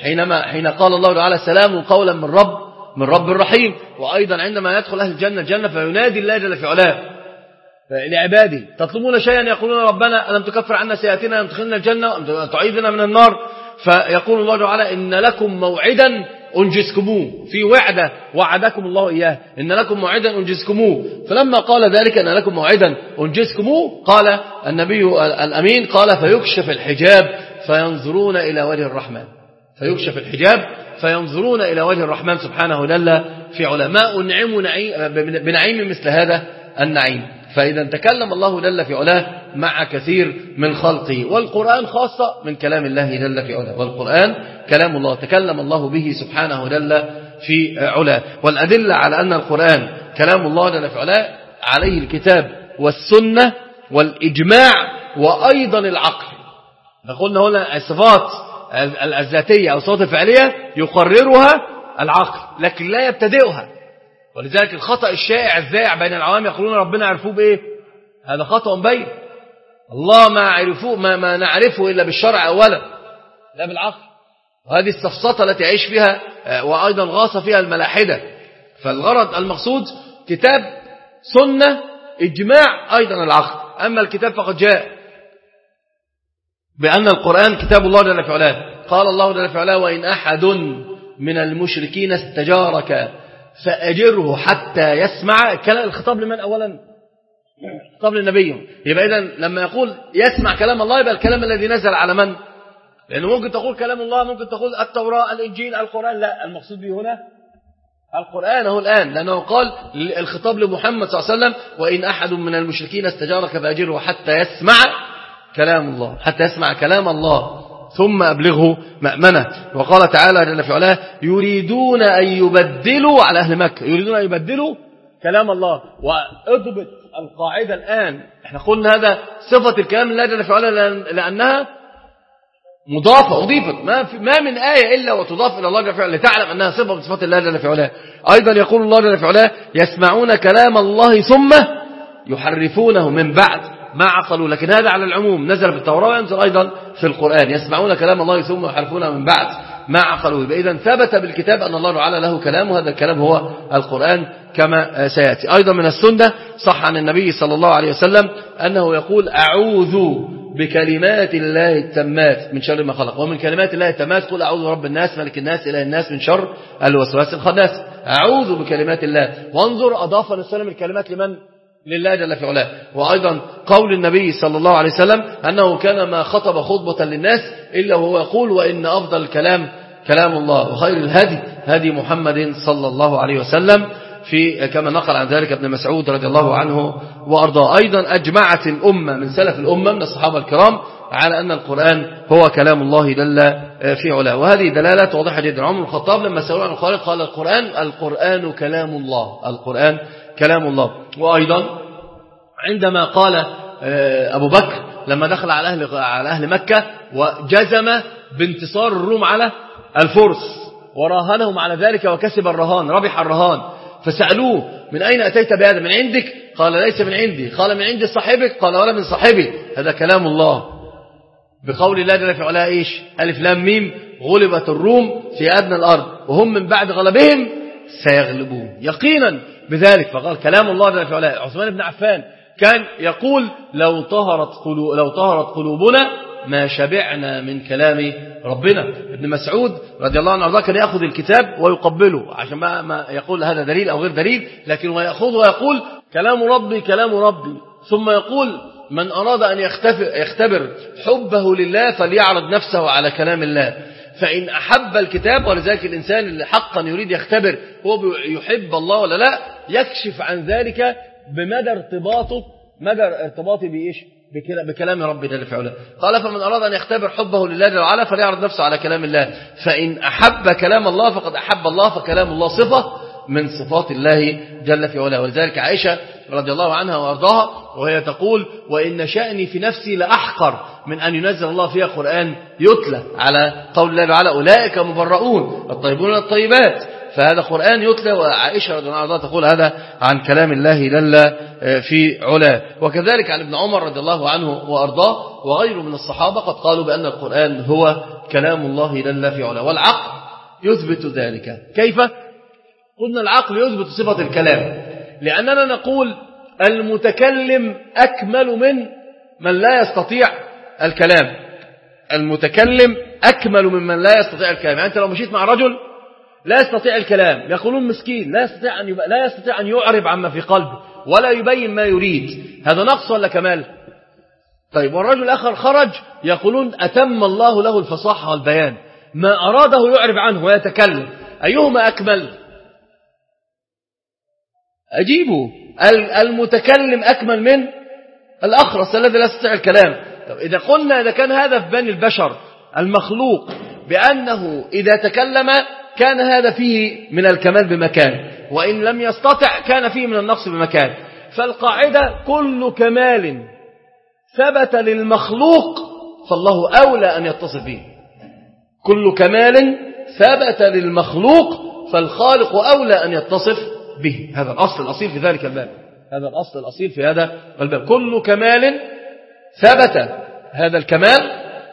حينما حين قال الله تعالى سلام قولا من رب من رب الرحيم. وأيضا عندما يدخل أهل الجنة الجنة فينادي الله جل في علاه لعباده تطلبون شيئا يقولون ربنا ألم تكفر عنا سيئاتنا ألم تدخلنا الجنة ألم تعيذنا من النار. فيقول الله تعالى إن لكم موعدا أنجزكموه، في وعدة وعدكم الله إياه، إن لكم موعدا أنجزكموه. فلما قال ذلك أن لكم موعدا أنجزكموه قال النبي الأمين قال فيكشف الحجاب فينظرون إلى وجه الرحمن، فيكشف الحجاب فينظرون إلى وجه الرحمن سبحانه جل في علاه. ما أنعم بنعيم مثل هذا النعيم. فإذا تكلم الله جل في علاه مع كثير من خلقه، والقرآن خاصة من كلام الله جل في علاه، والقرآن كلام الله تكلم الله به سبحانه جل في علاه. والأدلة على أن القرآن كلام الله جل في علاه عليه الكتاب والسنة والإجماع وأيضا العقل. قلنا هنا الصفات الذاتية أو الصفات الفعلية يقررها العقل لكن لا يبتدئها. ولذلك الخطأ الشائع الذائع بين العوام يقولون ربنا عرفوه بإيه؟ هذا خطأ بين الله ما عرفوه ما, ما نعرفه إلا بالشرع أولا لا بالعقل. وهذه السفسطة التي يعيش فيها وأيضا غاص فيها الملاحدة. فالغرض المقصود كتاب سنة إجماع أيضا العقل. أما الكتاب فقد جاء بأن القرآن كتاب الله جل في علاه. قال الله جل في علاه وإن أحد من المشركين استجارك فأجره حتى يسمع. كلام الخطاب لمن أولا؟ خطاب للنبي. يبقى إذن لما يقول يسمع كلام الله يبقى الكلام الذي نزل على من؟ لأنه ممكن تقول كلام الله، ممكن تقول التوراة الإنجيل القرآن، لا المقصود به هنا القرآن هو الآن، لأنه قال الخطاب لمحمد صلى الله عليه وسلم وإن أحد من المشركين استجارك فأجره حتى يسمع كلام الله، حتى يسمع كلام الله ثم أبلغه مأمنة. وقال تعالى جل في علاه يريدون أن يبدلوا على أهل مكة، يريدون أن يبدلوا كلام الله. وأضبط القاعدة الآن، احنا قلنا هذا صفة الكلام الله جل في علاه لأنها مضافة أضيفت، ما, في ما من آية إلا وتضاف إلى الله جل في علاه لتعلم أنها صفة من صفات الله جل في علاه. أيضا يقول الله جل في علاه يسمعون كلام الله ثم يحرفونه من بعد ما عقلوا. لكن هذا على العموم نزل في التوراة وينزل أيضا في القرآن. يسمعون كلام الله ثم يحرفونه من بعد ما عقلوا. إذن ثبت بالكتاب أن الله تعالى له كلام، وهذا الكلام هو القرآن كما سيأتي. أيضا من السنة صح عن النبي صلى الله عليه وسلم أنه يقول أعوذ بكلمات الله التامات من شر ما خلق. ومن كلمات الله التامات قل أعوذ برب الناس ملك الناس إله الناس من شر الوسواس الخناس. أعوذ بكلمات الله. وانظر أضاف السلام الكلمات لمن؟ لله جل في علاه. وأيضا قول النبي صلى الله عليه وسلم أنه كان ما خطب خطبة للناس إلا وهو يقول وإن أفضل الكلام كلام الله وخير الهدي هدي محمد صلى الله عليه وسلم، في كما نقل عن ذلك ابن مسعود رضي الله عنه وأرضاه. أيضا أجمعت الأمة من سلف الأمة من الصحابة الكرام على أن القرآن هو كلام الله جل في علاه. وهذه دلالة واضحة جدا. عمر الخطاب لما سألوا عن الخالق قال القرآن القرآن كلام الله، القرآن كلام الله. وأيضا عندما قال أبو بكر لما دخل على أهل, على أهل مكة وجزم بانتصار الروم على الفرس وراهنهم على ذلك وكسب الرهان ربح الرهان، فسألوه من أين أتيت بهذا؟ من عندك؟ قال ليس من عندي. قال من عند صاحبك؟ قال ولا من صاحبي. هذا كلام الله بقول الله جل في علاه إيش؟ ألف لام ميم غلبت الروم في أدنى الأرض وهم من بعد غلبهم سيغلبون يقينا بذلك. فقال كلام الله جل في علاه. عثمان بن عفان كان يقول لو طهرت قلوب لو طهرت قلوبنا ما شبعنا من كلام ربنا. ابن مسعود رضي الله عنه كان يأخذ الكتاب ويقبله عشان ما, ما يقول هذا دليل أو غير دليل، لكن ويأخذ ويقول كلام ربي كلام ربي. ثم يقول من أراد أن يختبر حبه لله فليعرض نفسه على كلام الله، فإن أحب الكتاب. ولذلك الإنسان اللي حقا يريد يختبر هو يحب الله ولا لا يكشف عن ذلك بمدى ارتباطه مدى ارتباطه بإيش؟ بكلام ربي جل في علاه. قال فمن أراد أن يختبر حبه لله جل وعلا فليعرض نفسه على كلام الله، فإن أحب كلام الله فقد أحب الله، فكلام الله صفة من صفات الله جل في علاه. ولذلك عائشة رضي الله عنها وأرضاها وهي تقول وإن شأني في نفسي لأحقر من أن ينزل الله فيها قرآن يتلى على قول الله تعالى أولئك مبرؤون الطيبون الطيبات. فهذا قرآن يتلى. وعائشة رضي الله عنها تقول هذا عن كلام الله جل في علاه. وكذلك عن ابن عمر رضي الله عنه وأرضاه وغيره من الصحابة قد قالوا بأن القرآن هو كلام الله جل في علاه. والعقل يثبت ذلك. كيف؟ قلنا العقل يثبت صفة الكلام لأننا نقول المتكلم أكمل من من لا يستطيع الكلام. المتكلم أكمل ممن لا يستطيع الكلام. يعني أنت لو مشيت مع رجل لا يستطيع الكلام يقولون مسكين لا يستطيع أن يبقى لا يستطيع أن يعرب عما في قلبه ولا يبين ما يريد. هذا نقص ولا كمال؟ طيب والرجل الآخر خرج يقولون أتم الله له الفصاحة والبيان ما أراده يعرب عنه ويتكلم. أيهما أكمل؟ أجيبوا. المتكلم أكمل من الأخرس الذي لا يستطيع الكلام. طب إذا قلنا إذا كان هذا في بني البشر المخلوق بأنه إذا تكلم كان هذا فيه من الكمال بمكان وإن لم يستطع كان فيه من النقص بمكان. فالقاعدة كل كمال ثبت للمخلوق فالله أولى أن يتصف به. كل كمال ثبت للمخلوق فالخالق أولى أن يتصف به. هذا الأصل الأصيل في ذلك الباب. هذا الأصل الأصيل في هذا الباب. كل كمال ثبت هذا الكمال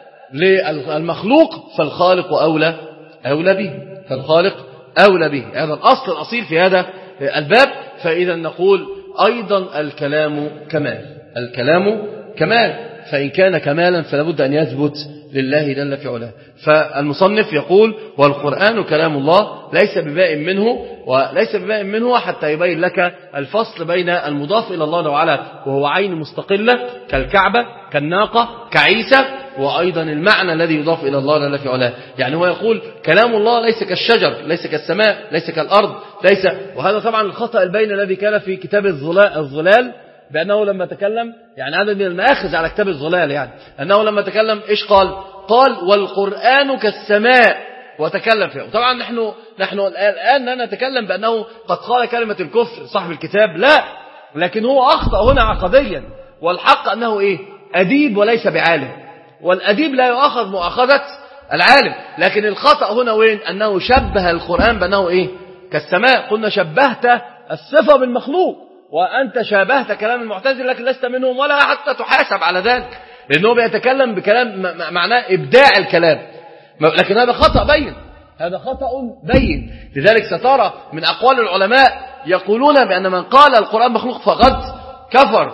للمخلوق فالخالق أولى أولى به. فالخالق أولى به. هذا الأصل الأصيل في هذا الباب. فإذا نقول أيضا الكلام كمال. الكلام كمال. فإن كان كمالا فلا بد أن يثبت لله جل في علاه. فالمصنف يقول والقرآن كلام الله ليس ببائن منه وليس ببائن منه حتى يبين لك الفصل بين المضاف إلى الله وعلا وهو عين مستقلة كالكعبة كالناقة كعيسى وأيضا المعنى الذي يضاف إلى الله جل في علاه. يعني هو يقول كلام الله ليس كالشجر ليس كالسماء ليس كالأرض ليس. وهذا طبعا الخطأ البين الذي كان في كتاب الظلال بأنه لما تكلم يعني هذا من المآخذ على كتاب الظلال يعني أنه لما تكلم إيش قال؟ قال والقرآن كالسماء وتكلم فيه. وطبعا نحن نحن الآن نتكلم بأنه قد قال كلمة الكفر صاحب الكتاب لا لكن هو أخطأ هنا عقديا. والحق أنه إيه؟ أديب وليس بعالم. والأديب لا يؤخذ مؤاخذة العالم. لكن الخطأ هنا وين؟ أنه شبه القرآن بأنه إيه؟ كالسماء. قلنا شبهت الصفة بالمخلوق وأنت شابهت كلام المعتزلة لكن لست منهم ولا حتى تحاسب على ذلك لأنه بيتكلم بكلام معناه إبداع الكلام. لكن هذا خطأ بين. هذا خطأ بين. لذلك سترى من أقوال العلماء يقولون بأن من قال القرآن مخلوق فقد كفر.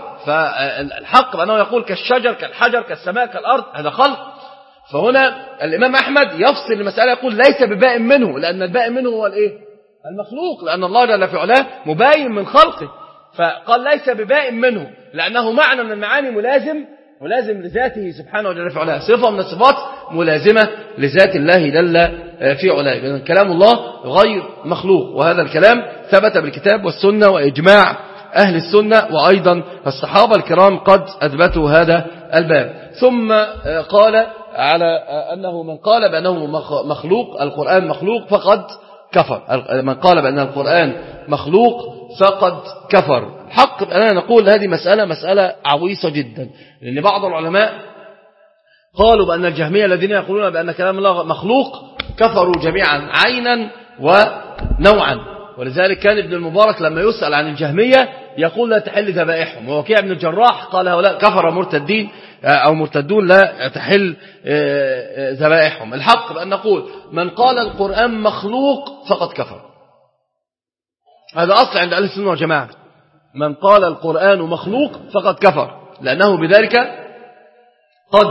فالحق بأنه يقول كالشجر كالحجر كالسماء كالأرض هذا خلق. فهنا الإمام أحمد يفصل المسألة يقول ليس ببائن منه لأن البائن منه هو الإيه؟ المخلوق لأن الله جل في علاه مباين من خلقه. فقال ليس ببائن منه لأنه معنى من المعاني ملازم ملازم لذاته سبحانه وجل في علاه. صفة من الصفات ملازمة لذات الله جل في علاه. لأن كلام الله غير مخلوق وهذا الكلام ثبت بالكتاب والسنة وإجماع أهل السنة وأيضا الصحابة الكرام قد أثبتوا هذا الباب. ثم قال على أنه من قال بأنه مخلوق القرآن مخلوق فقد كفر. من قال بأن القرآن مخلوق فقد كفر. الحق أنا نقول هذه مسألة مسألة عويصة جدا لأن بعض العلماء قالوا بأن الجهمية الذين يقولون بأن كلام الله مخلوق كفروا جميعا عينا ونوعا. ولذلك كان ابن المبارك لما يسأل عن الجهمية يقول لا تحل ذبائحهم. ووكيع بن الجراح قال هؤلاء كفر مرتدين أو مرتدون لا تحل ذبائحهم. الحق بأن نقول من قال القرآن مخلوق فقد كفر. هذا أصل عند أهل السنة والجماعة. من قال القرآن مخلوق فقد كفر لأنه بذلك قد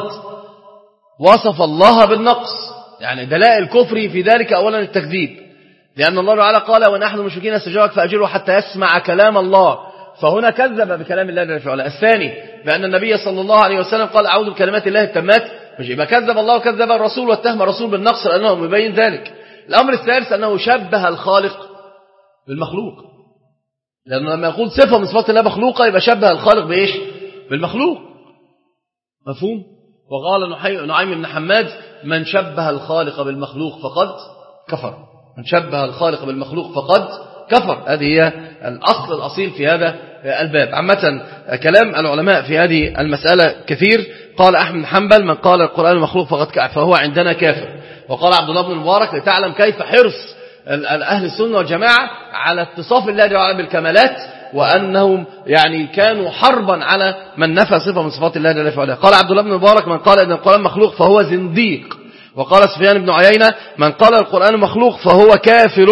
وصف الله بالنقص. يعني دلائل الكفر في ذلك أولا التكذيب لأن الله تعالى قال ونحن مشركين استجابك فأجره حتى يسمع كلام الله. فهنا كذب بكلام الله جل وعلا. الثاني بأن النبي صلى الله عليه وسلم قال أعوذ بكلمات الله التامات مش يبقى كذب الله وكذب الرسول واتهم الرسول بالنقص لأنه مبين ذلك. الأمر الثالث أنه شبه الخالق بالمخلوق لأنه لما يقول صفة من صفات الله مخلوقة يبقى شبه الخالق بإيش؟ بالمخلوق. مفهوم؟ وقال نعيم بن حماد من شبه الخالق بالمخلوق فقد كفر. من شبه الخالق بالمخلوق فقد كفر. هذه هي الأصل الأصيل في هذا الباب. عامة كلام العلماء في هذه المسألة كثير. قال أحمد بن حنبل من قال القرآن مخلوق فقد كفر فهو عندنا كافر. وقال عبد الله بن المبارك لتعلم كيف حرص أهل السنة والجماعة على اتصاف الله جل وعلا بالكمالات، وأنهم يعني كانوا حربا على من نفى صفة من صفات الله جل وعلا. قال عبد الله بن مبارك: من قال إن القرآن مخلوق فهو زنديق. وقال سفيان بن عيينة: من قال القرآن مخلوق فهو كافر.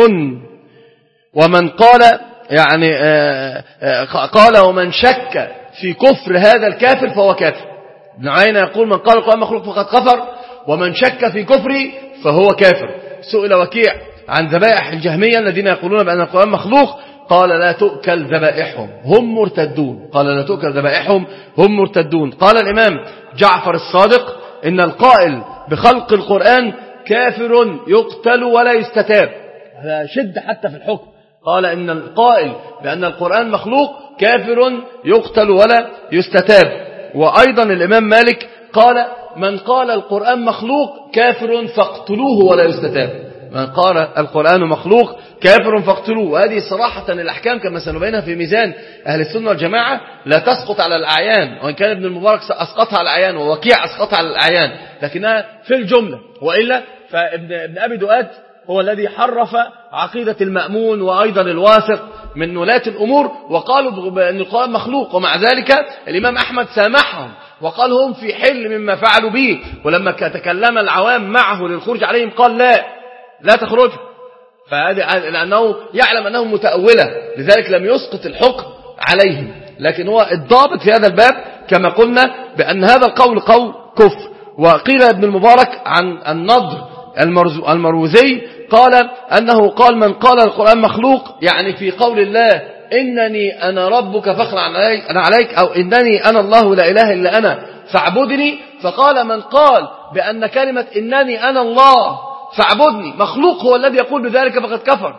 ومن قال يعني آآ آآ قال ومن شك في كفر هذا الكافر فهو كافر. ابن عيينة يقول: من قال القرآن مخلوق فقد كفر، ومن شك في كفره فهو كافر. سئل وكيع عن ذبائح الجهمية الذين يقولون بأن القرآن مخلوق، قال: لا تؤكل ذبائحهم هم مرتدون. قال: لا تؤكل ذبائحهم هم مرتدون. قال الإمام جعفر الصادق: إن القائل بخلق القرآن كافر يقتل ولا يستتاب. هذا شد حتى في الحكم. قال: إن القائل بأن القرآن مخلوق كافر يقتل ولا يستتاب. وأيضا الإمام مالك قال: من قال القرآن مخلوق كافر فاقتلوه ولا يستتاب. من قال القرآن مخلوق كافر فاقتلوه. وهذه صراحة الأحكام كما سنبينها في ميزان أهل السنة والجماعة لا تسقط على الأعيان، وإن كان ابن المبارك أسقطها على الأعيان ووكيع أسقطها على الأعيان، لكنها في الجملة. وإلا فابن ابن أبي دؤاد هو الذي حرف عقيدة المأمون وأيضا الواثق من ولاة الأمور، وقالوا بأن القرآن مخلوق. ومع ذلك الإمام أحمد سامحهم وقال: هم في حل مما فعلوا به. ولما تكلم العوام معه للخروج عليهم قال: لا لا تخرج، فهذا لأنه يعلم أنهم متأولة، لذلك لم يسقط الحكم عليهم. لكن هو الضابط في هذا الباب كما قلنا بأن هذا القول قول كفر. وقيل ابن المبارك عن النضر المروزي قال أنه قال: من قال القرآن مخلوق يعني في قول الله: إنني أنا ربك فاخلع أنا عليك، أو إنني أنا الله لا إله إلا أنا فاعبدني. فقال: من قال بأن كلمة إنني أنا الله فاعبدني مخلوق هو الذي يقول بذلك فقد كفر.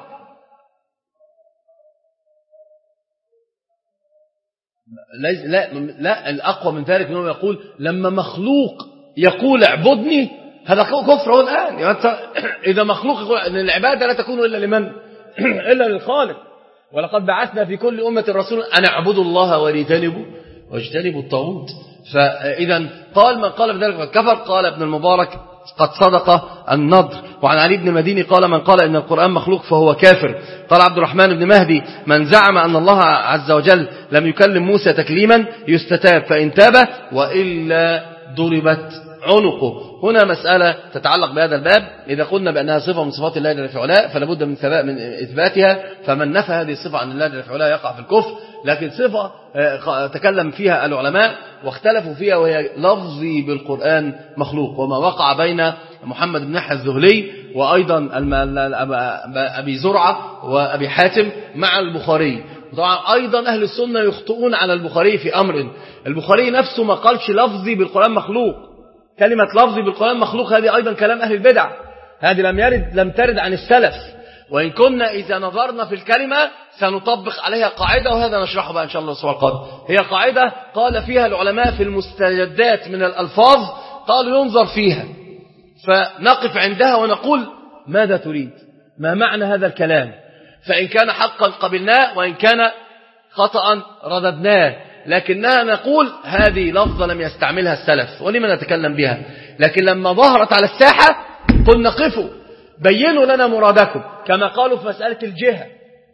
لا, لا الأقوى من ذلك أنه يقول لما مخلوق يقول اعبدني، هذا كفر هو الآن. يعني إذا مخلوق يقول أن العبادة لا تكون إلا لمن؟ إلا للخالق. ولقد بعثنا في كل أمة رسول أن اعبدوا الله واجتنبوا واجتنبوا الطاغوت. فإذا قال من قال بذلك فقد كفر. قال ابن المبارك: قد صدق النضر. وعن علي بن المديني قال: من قال إن القرآن مخلوق فهو كافر. قال عبد الرحمن بن مهدي: من زعم أن الله عز وجل لم يكلم موسى تكليما يستتاب، فإن تاب وإلا ضربت عنقه. هنا مسألة تتعلق بهذا الباب. إذا قلنا بأنها صفة من صفات الله جل وعلا فلا بد من من إثباتها، فمن نفى هذه الصفة عن الله جل وعلا يقع في الكفر. لكن صفة تكلم فيها العلماء واختلفوا فيها وهي لفظي بالقرآن مخلوق، وما وقع بين محمد بن يحيى الزهلي وأيضا أبي زرعة وأبي حاتم مع البخاري. طبعا أيضا أهل السنة يخطئون على البخاري في أمر. البخاري نفسه ما قالش لفظي بالقرآن مخلوق. كلمة لفظي بالقرآن مخلوق هذه أيضا كلام أهل البدع، هذه لم يرد لم ترد عن السلف. وإن كنا إذا نظرنا في الكلمة سنطبق عليها قاعدة، وهذا نشرحه بقى إن شاء الله الأسبوع القادم. هي قاعدة قال فيها العلماء في المستجدات من الألفاظ، قالوا ينظر فيها فنقف عندها ونقول: ماذا تريد؟ ما معنى هذا الكلام؟ فإن كان حقا قبلناه، وإن كان خطأ رددناه. لكننا نقول هذه لفظة لم يستعملها السلف ولما نتكلم بها. لكن لما ظهرت على الساحة قلنا: قفوا بينوا لنا مرادكم، كما قالوا في مسألة الجهة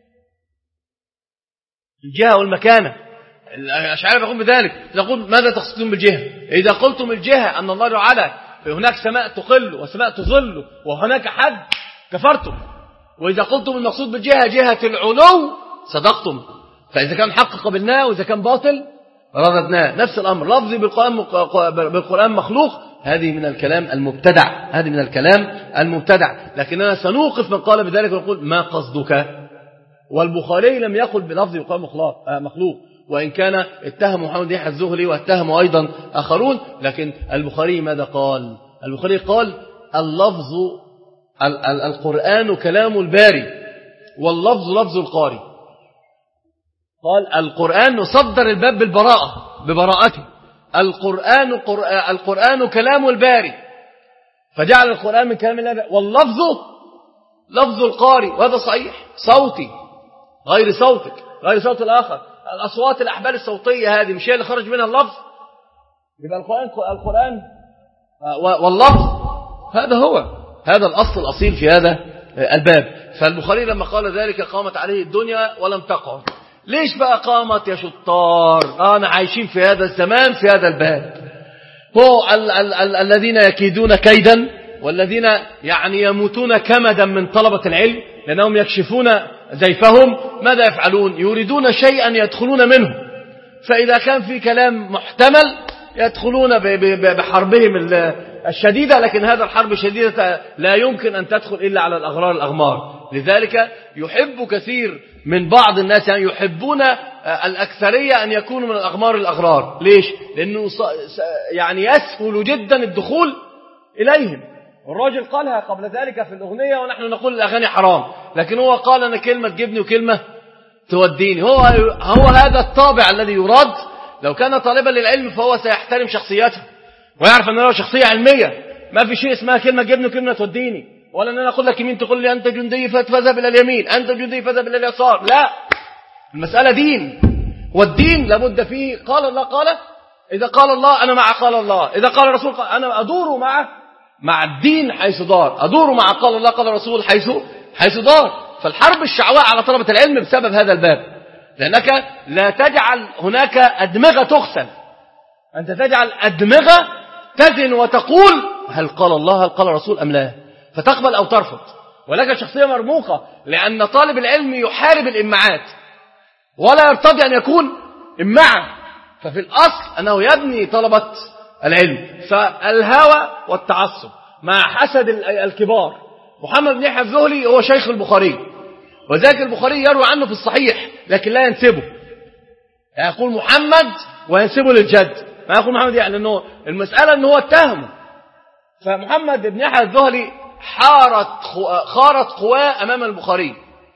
الجهة والمكانة. الأشاعرة يقول بذلك، نقول: ماذا تقصدون بالجهة؟ إذا قلتم الجهة أن الله تعالى هناك سماء تقل وسماء تظل وهناك حد كفرتم، وإذا قلتم المقصود بالجهة جهة العلو صدقتم. فإذا كان حق قبلناه، وإذا كان باطل رددناه. نفس الأمر لفظي بالقرآن بالقرآن مخلوق، هذه من الكلام المبتدع، هذه من الكلام المبتدع. لكننا سنوقف من قال بذلك ونقول: ما قصدك؟ والبخاري لم يقل بلفظ القرآن مخلوق، وإن كان اتهم محمد بن يحيى الزهري واتهم أيضا آخرون. لكن البخاري ماذا قال؟ البخاري قال: اللفظ القرآن كلام الباري، واللفظ لفظ القاري. قال: القرآن نصدر الباب بالبراءة ببراءته. القرآن القرآن كلام الباري، فجعل القرآن من كلام الله، واللفظ لفظ القاري. وهذا صحيح، صوتي غير صوتك غير صوت الآخر. الأصوات الأحبال الصوتية هذه مش هي اللي خرج منها اللفظ؟ يبقى القرآن القرآن واللفظ هذا هو هذا الأصل الأصيل في هذا الباب. فالبخاري لما قال ذلك قامت عليه الدنيا ولم تقعد. ليش بقى قامت يا شطار؟ أنا عايشين في هذا الزمان في هذا الباب. هو ال ال ال الذين يكيدون كيدا والذين يعني يموتون كمدا من طلبة العلم لأنهم يكشفون زيفهم. ماذا يفعلون؟ يريدون شيئا يدخلون منه، فإذا كان في كلام محتمل يدخلون بحربهم الشديدة، لكن هذا الحرب الشديدة لا يمكن أن تدخل إلا على الأغرار الأغمار. لذلك يحب كثير من بعض الناس يعني يحبون الأكثرية أن يكونوا من الأغمار الأغرار. ليش؟ لأنه يعني يسهل جدا الدخول إليهم. الراجل قالها قبل ذلك في الأغنية ونحن نقول الأغاني حرام، لكن هو قال أنا كلمة تجيبني وكلمة توديني. هو, هو هذا الطابع الذي يراد. لو كان طالبا للعلم فهو سيحترم شخصيته ويعرف أن له شخصية علمية، ما في شيء اسمها كلمة تجيبني وكلمة توديني، ولا أن أنا أقول لك يمين تقول لي أنت جندي فاذهب إلى اليمين، أنت جندي فاذهب إلى اليسار. لا، المسألة دين، والدين لابد فيه قال الله قال. إذا قال الله أنا مع قال الله، إذا قال الرسول قال أنا أدور مع مع الدين حيث دار، أدور مع قال الله قال الرسول حيث حيث دار. فالحرب الشعواء على طلبة العلم بسبب هذا الباب، لأنك لا تجعل هناك أدمغة تغسل، أنت تجعل أدمغة تزن وتقول هل قال الله هل قال الرسول أم لا، فتقبل أو ترفض. ولك شخصية مرموقة، لأن طالب العلم يحارب الإمعات ولا يرتضي أن يكون إمعا. ففي الأصل أنه يبني طلبة العلم. فالهوى والتعصب مع حسد الكبار. محمد بن يحيى الذهلي هو شيخ البخاري، وذاك البخاري يروي عنه في الصحيح لكن لا ينسبه، يقول محمد وينسبه للجد، ما يقول محمد، يعني أنه المسألة أنه هو اتهمه. فمحمد بن يحيى الذهلي حارت خارت قواه أمام البخاري،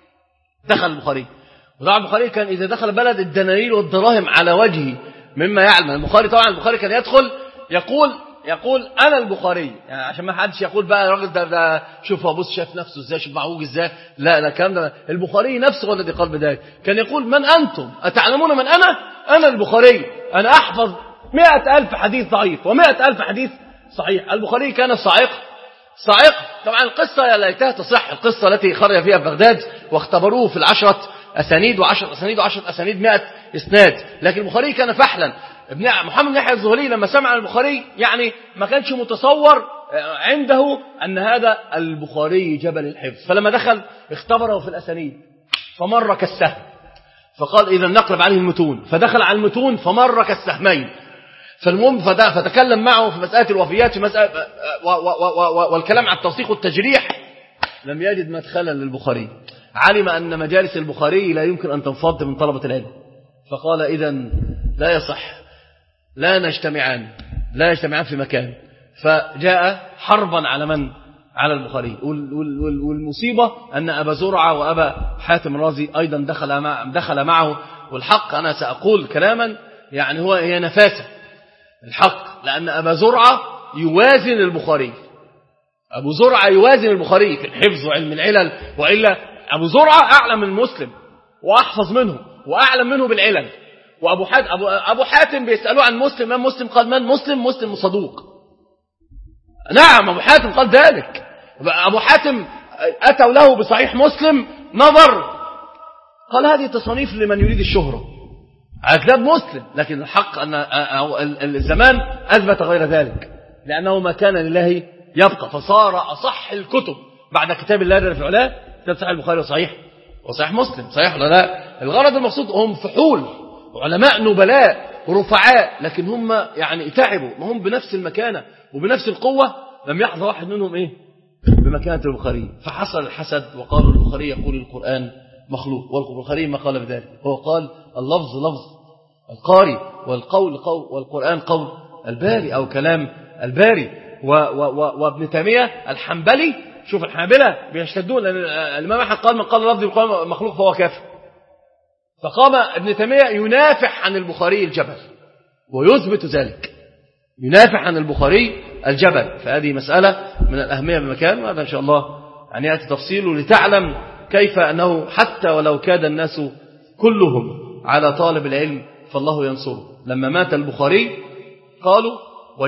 دخل البخاري. وطبعا البخاري كان إذا دخل بلد الدنانير والدراهم على وجهه مما يعلم. البخاري طبعا البخاري كان يدخل يقول يقول أنا البخاري، يعني عشان ما حدش يقول بقى الراجل ده, ده شوف أبوس شاف نفسه إزاي، شوف معوج إزاي. لا لا، الكلام ده البخاري نفسه هو الذي قال بذلك. كان يقول من أنتم أتعلمون من أنا؟ أنا البخاري، أنا أحفظ مئة ألف حديث ضعيف ومئة ألف حديث صحيح. البخاري كان صاعق صاعق. طبعا القصة يا ليتها تصح، القصة التي خرج فيها في بغداد واختبروه في العشرة أسانيد وعشرة أسانيد وعشرة أسانيد مئة إسناد. لكن البخاري كان فحلا. ابن محمد بن يحيى الذهلي لما سمع عن البخاري يعني ما كانش متصور عنده أن هذا البخاري جبل الحفظ. فلما دخل اختبره في الأسانيد فمر كالسهم، فقال إذا نقلب عليه المتون، فدخل على المتون فمر كالسهمين. فالمهم فتكلم معه في مسألة الوفيات في مسألة والكلام عن التوثيق والتجريح، لم يجد مدخلا للبخاري. علم أن مجالس البخاري لا يمكن أن تنفض من طلبة العلم، فقال إذن لا يصح، لا نجتمعان لا يجتمعان في مكان. فجاء حربا على من؟ على البخاري. والمصيبة أن أبا زرعة وأبا حاتم الرازي أيضا دخل مع دخل معه. والحق أنا سأقول كلاما يعني هو هي نفاسة الحق، لأن أبا زرعة يوازن البخاري. أبو زرعة يوازن البخاري في الحفظ وعلم العلل، وإلا أبو زرعة أعلم من مسلم وأحفظ منه وأعلم منه بالعلل. وأبو حاتم, أبو, أبو حاتم بيسألوه عن مسلم، من مسلم؟ قال من مسلم؟ مسلم صدوق. نعم أبو حاتم قال ذلك. أبو حاتم أتوا له بصحيح مسلم، نظر قال هذه تصنيف لمن يريد الشهرة على كتاب مسلم. لكن الحق أن الزمان أثبت غير ذلك، لأنه ما كان لله يبقى، فصار أصح الكتب بعد كتاب الله جل في علاه كتاب صحيح البخاري وصحيح وصحيح مسلم. صحيح ولا لا؟ الغرض المقصود هم فحول وعلماء نبلاء ورفعاء، لكن هم يعني تعبوا، ما هم بنفس المكانة وبنفس القوة، لم يحظى واحد منهم إيه بمكانة البخاري. فحصل الحسد وقالوا البخاري يقول القرآن مخلوق، والبخاري ما قال بذلك. هو قال اللفظ لفظ القاري والقول قول والقرآن قول الباري أو كلام الباري. وابن تيمية الحنبلي، شوف الحنابلة بيشتدون، لأن الإمام أحمد قال من قال لفظ القرآن مخلوق فهو كافر. فقام ابن تيمية ينافح عن البخاري الجبل ويثبت ذلك، ينافح عن البخاري الجبل. فهذه مسألة من الأهمية بمكان، وهذا إن شاء الله يعني يأتي تفصيله لتعلم كيف أنه حتى ولو كاد الناس كلهم على طالب العلم فالله ينصره. لما مات البخاري قالوا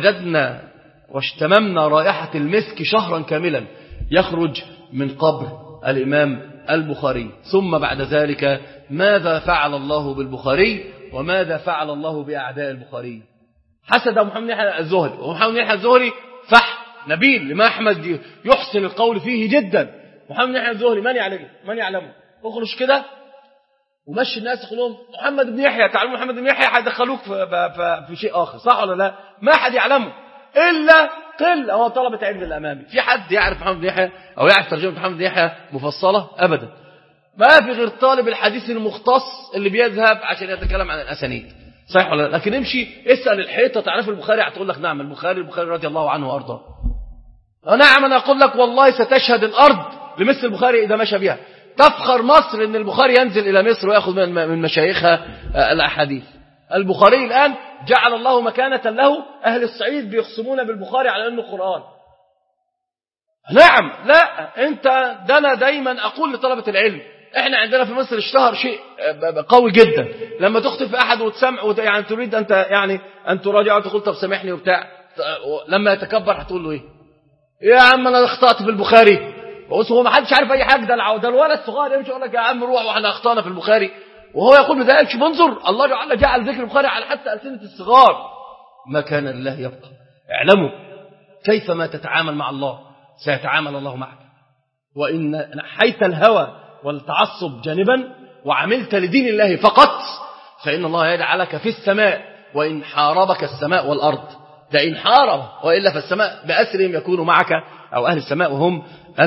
وجدنا واشتممنا رائحة المسك شهرا كاملا يخرج من قبر الإمام البخاري. ثم بعد ذلك ماذا فعل الله بالبخاري وماذا فعل الله بأعداء البخاري؟ حسد محمد يحيى الزهري، ومحمد يحيى الزهري فح نبيل لما أحمد يحسن القول فيه جدا. محمد يحيى الزهري من يعلمه؟ من يعلمه؟ اخرج كده ومشي الناس يقولون محمد بن يحيى، تعلموا محمد بن يحيى هيدخلوك في, في, في شيء آخر، صح ولا لا؟ ما حد يعلمه إلا قل هو طلبة علم الأمامي. في حد يعرف محمد بن يحيى أو يعرف ترجمة محمد بن يحيى مفصلة؟ أبدا. ما في غير طالب الحديث المختص اللي بيذهب عشان يتكلم عن الأسانيد، صحيح ولا لا؟ لكن امشي اسأل الحيطة تعرف البخاري هتقول لك نعم البخاري البخاري رضي الله عنه وأرضاه. نعم أنا أقول لك والله ستشهد الأرض لمثل البخاري إذا مشى بها. تفخر مصر أن البخاري ينزل إلى مصر ويأخذ من مشايخها الأحاديث. البخاري الآن جعل الله مكانة له، أهل الصعيد بيخصمون بالبخاري على أنه قرآن. نعم لا أنت ده أنا دايما أقول لطلبة العلم احنا عندنا في مصر اشتهر شيء قوي جدا، لما تخطئ في أحد وتسمع يعني تريد أنت يعني أن تراجع وتقول طب سامحني وبتاع، لما يتكبر هتقول له إيه؟ يا عم أنا اخطأت في البخاري، بص هو ما حدش عارف أي حاجة، ده ده الولد الصغير يمشي يقول لك يا عم روح واحنا أخطأنا في البخاري، وهو يقول بذلك شوف انظر الله جعل جعل ذكر البخاري على حتى ألسنة الصغار. ما كان لله يبقى. اعلموا كيفما تتعامل مع الله سيتعامل الله معك. وإن نحيت الهوى والتعصب جانبا وعملت لدين الله فقط فإن الله يجعلك في السماء، وإن حاربك السماء والأرض، ده إن حارب وإلا فالسماء بأسرهم يكونوا معك، أو أهل السماء وهم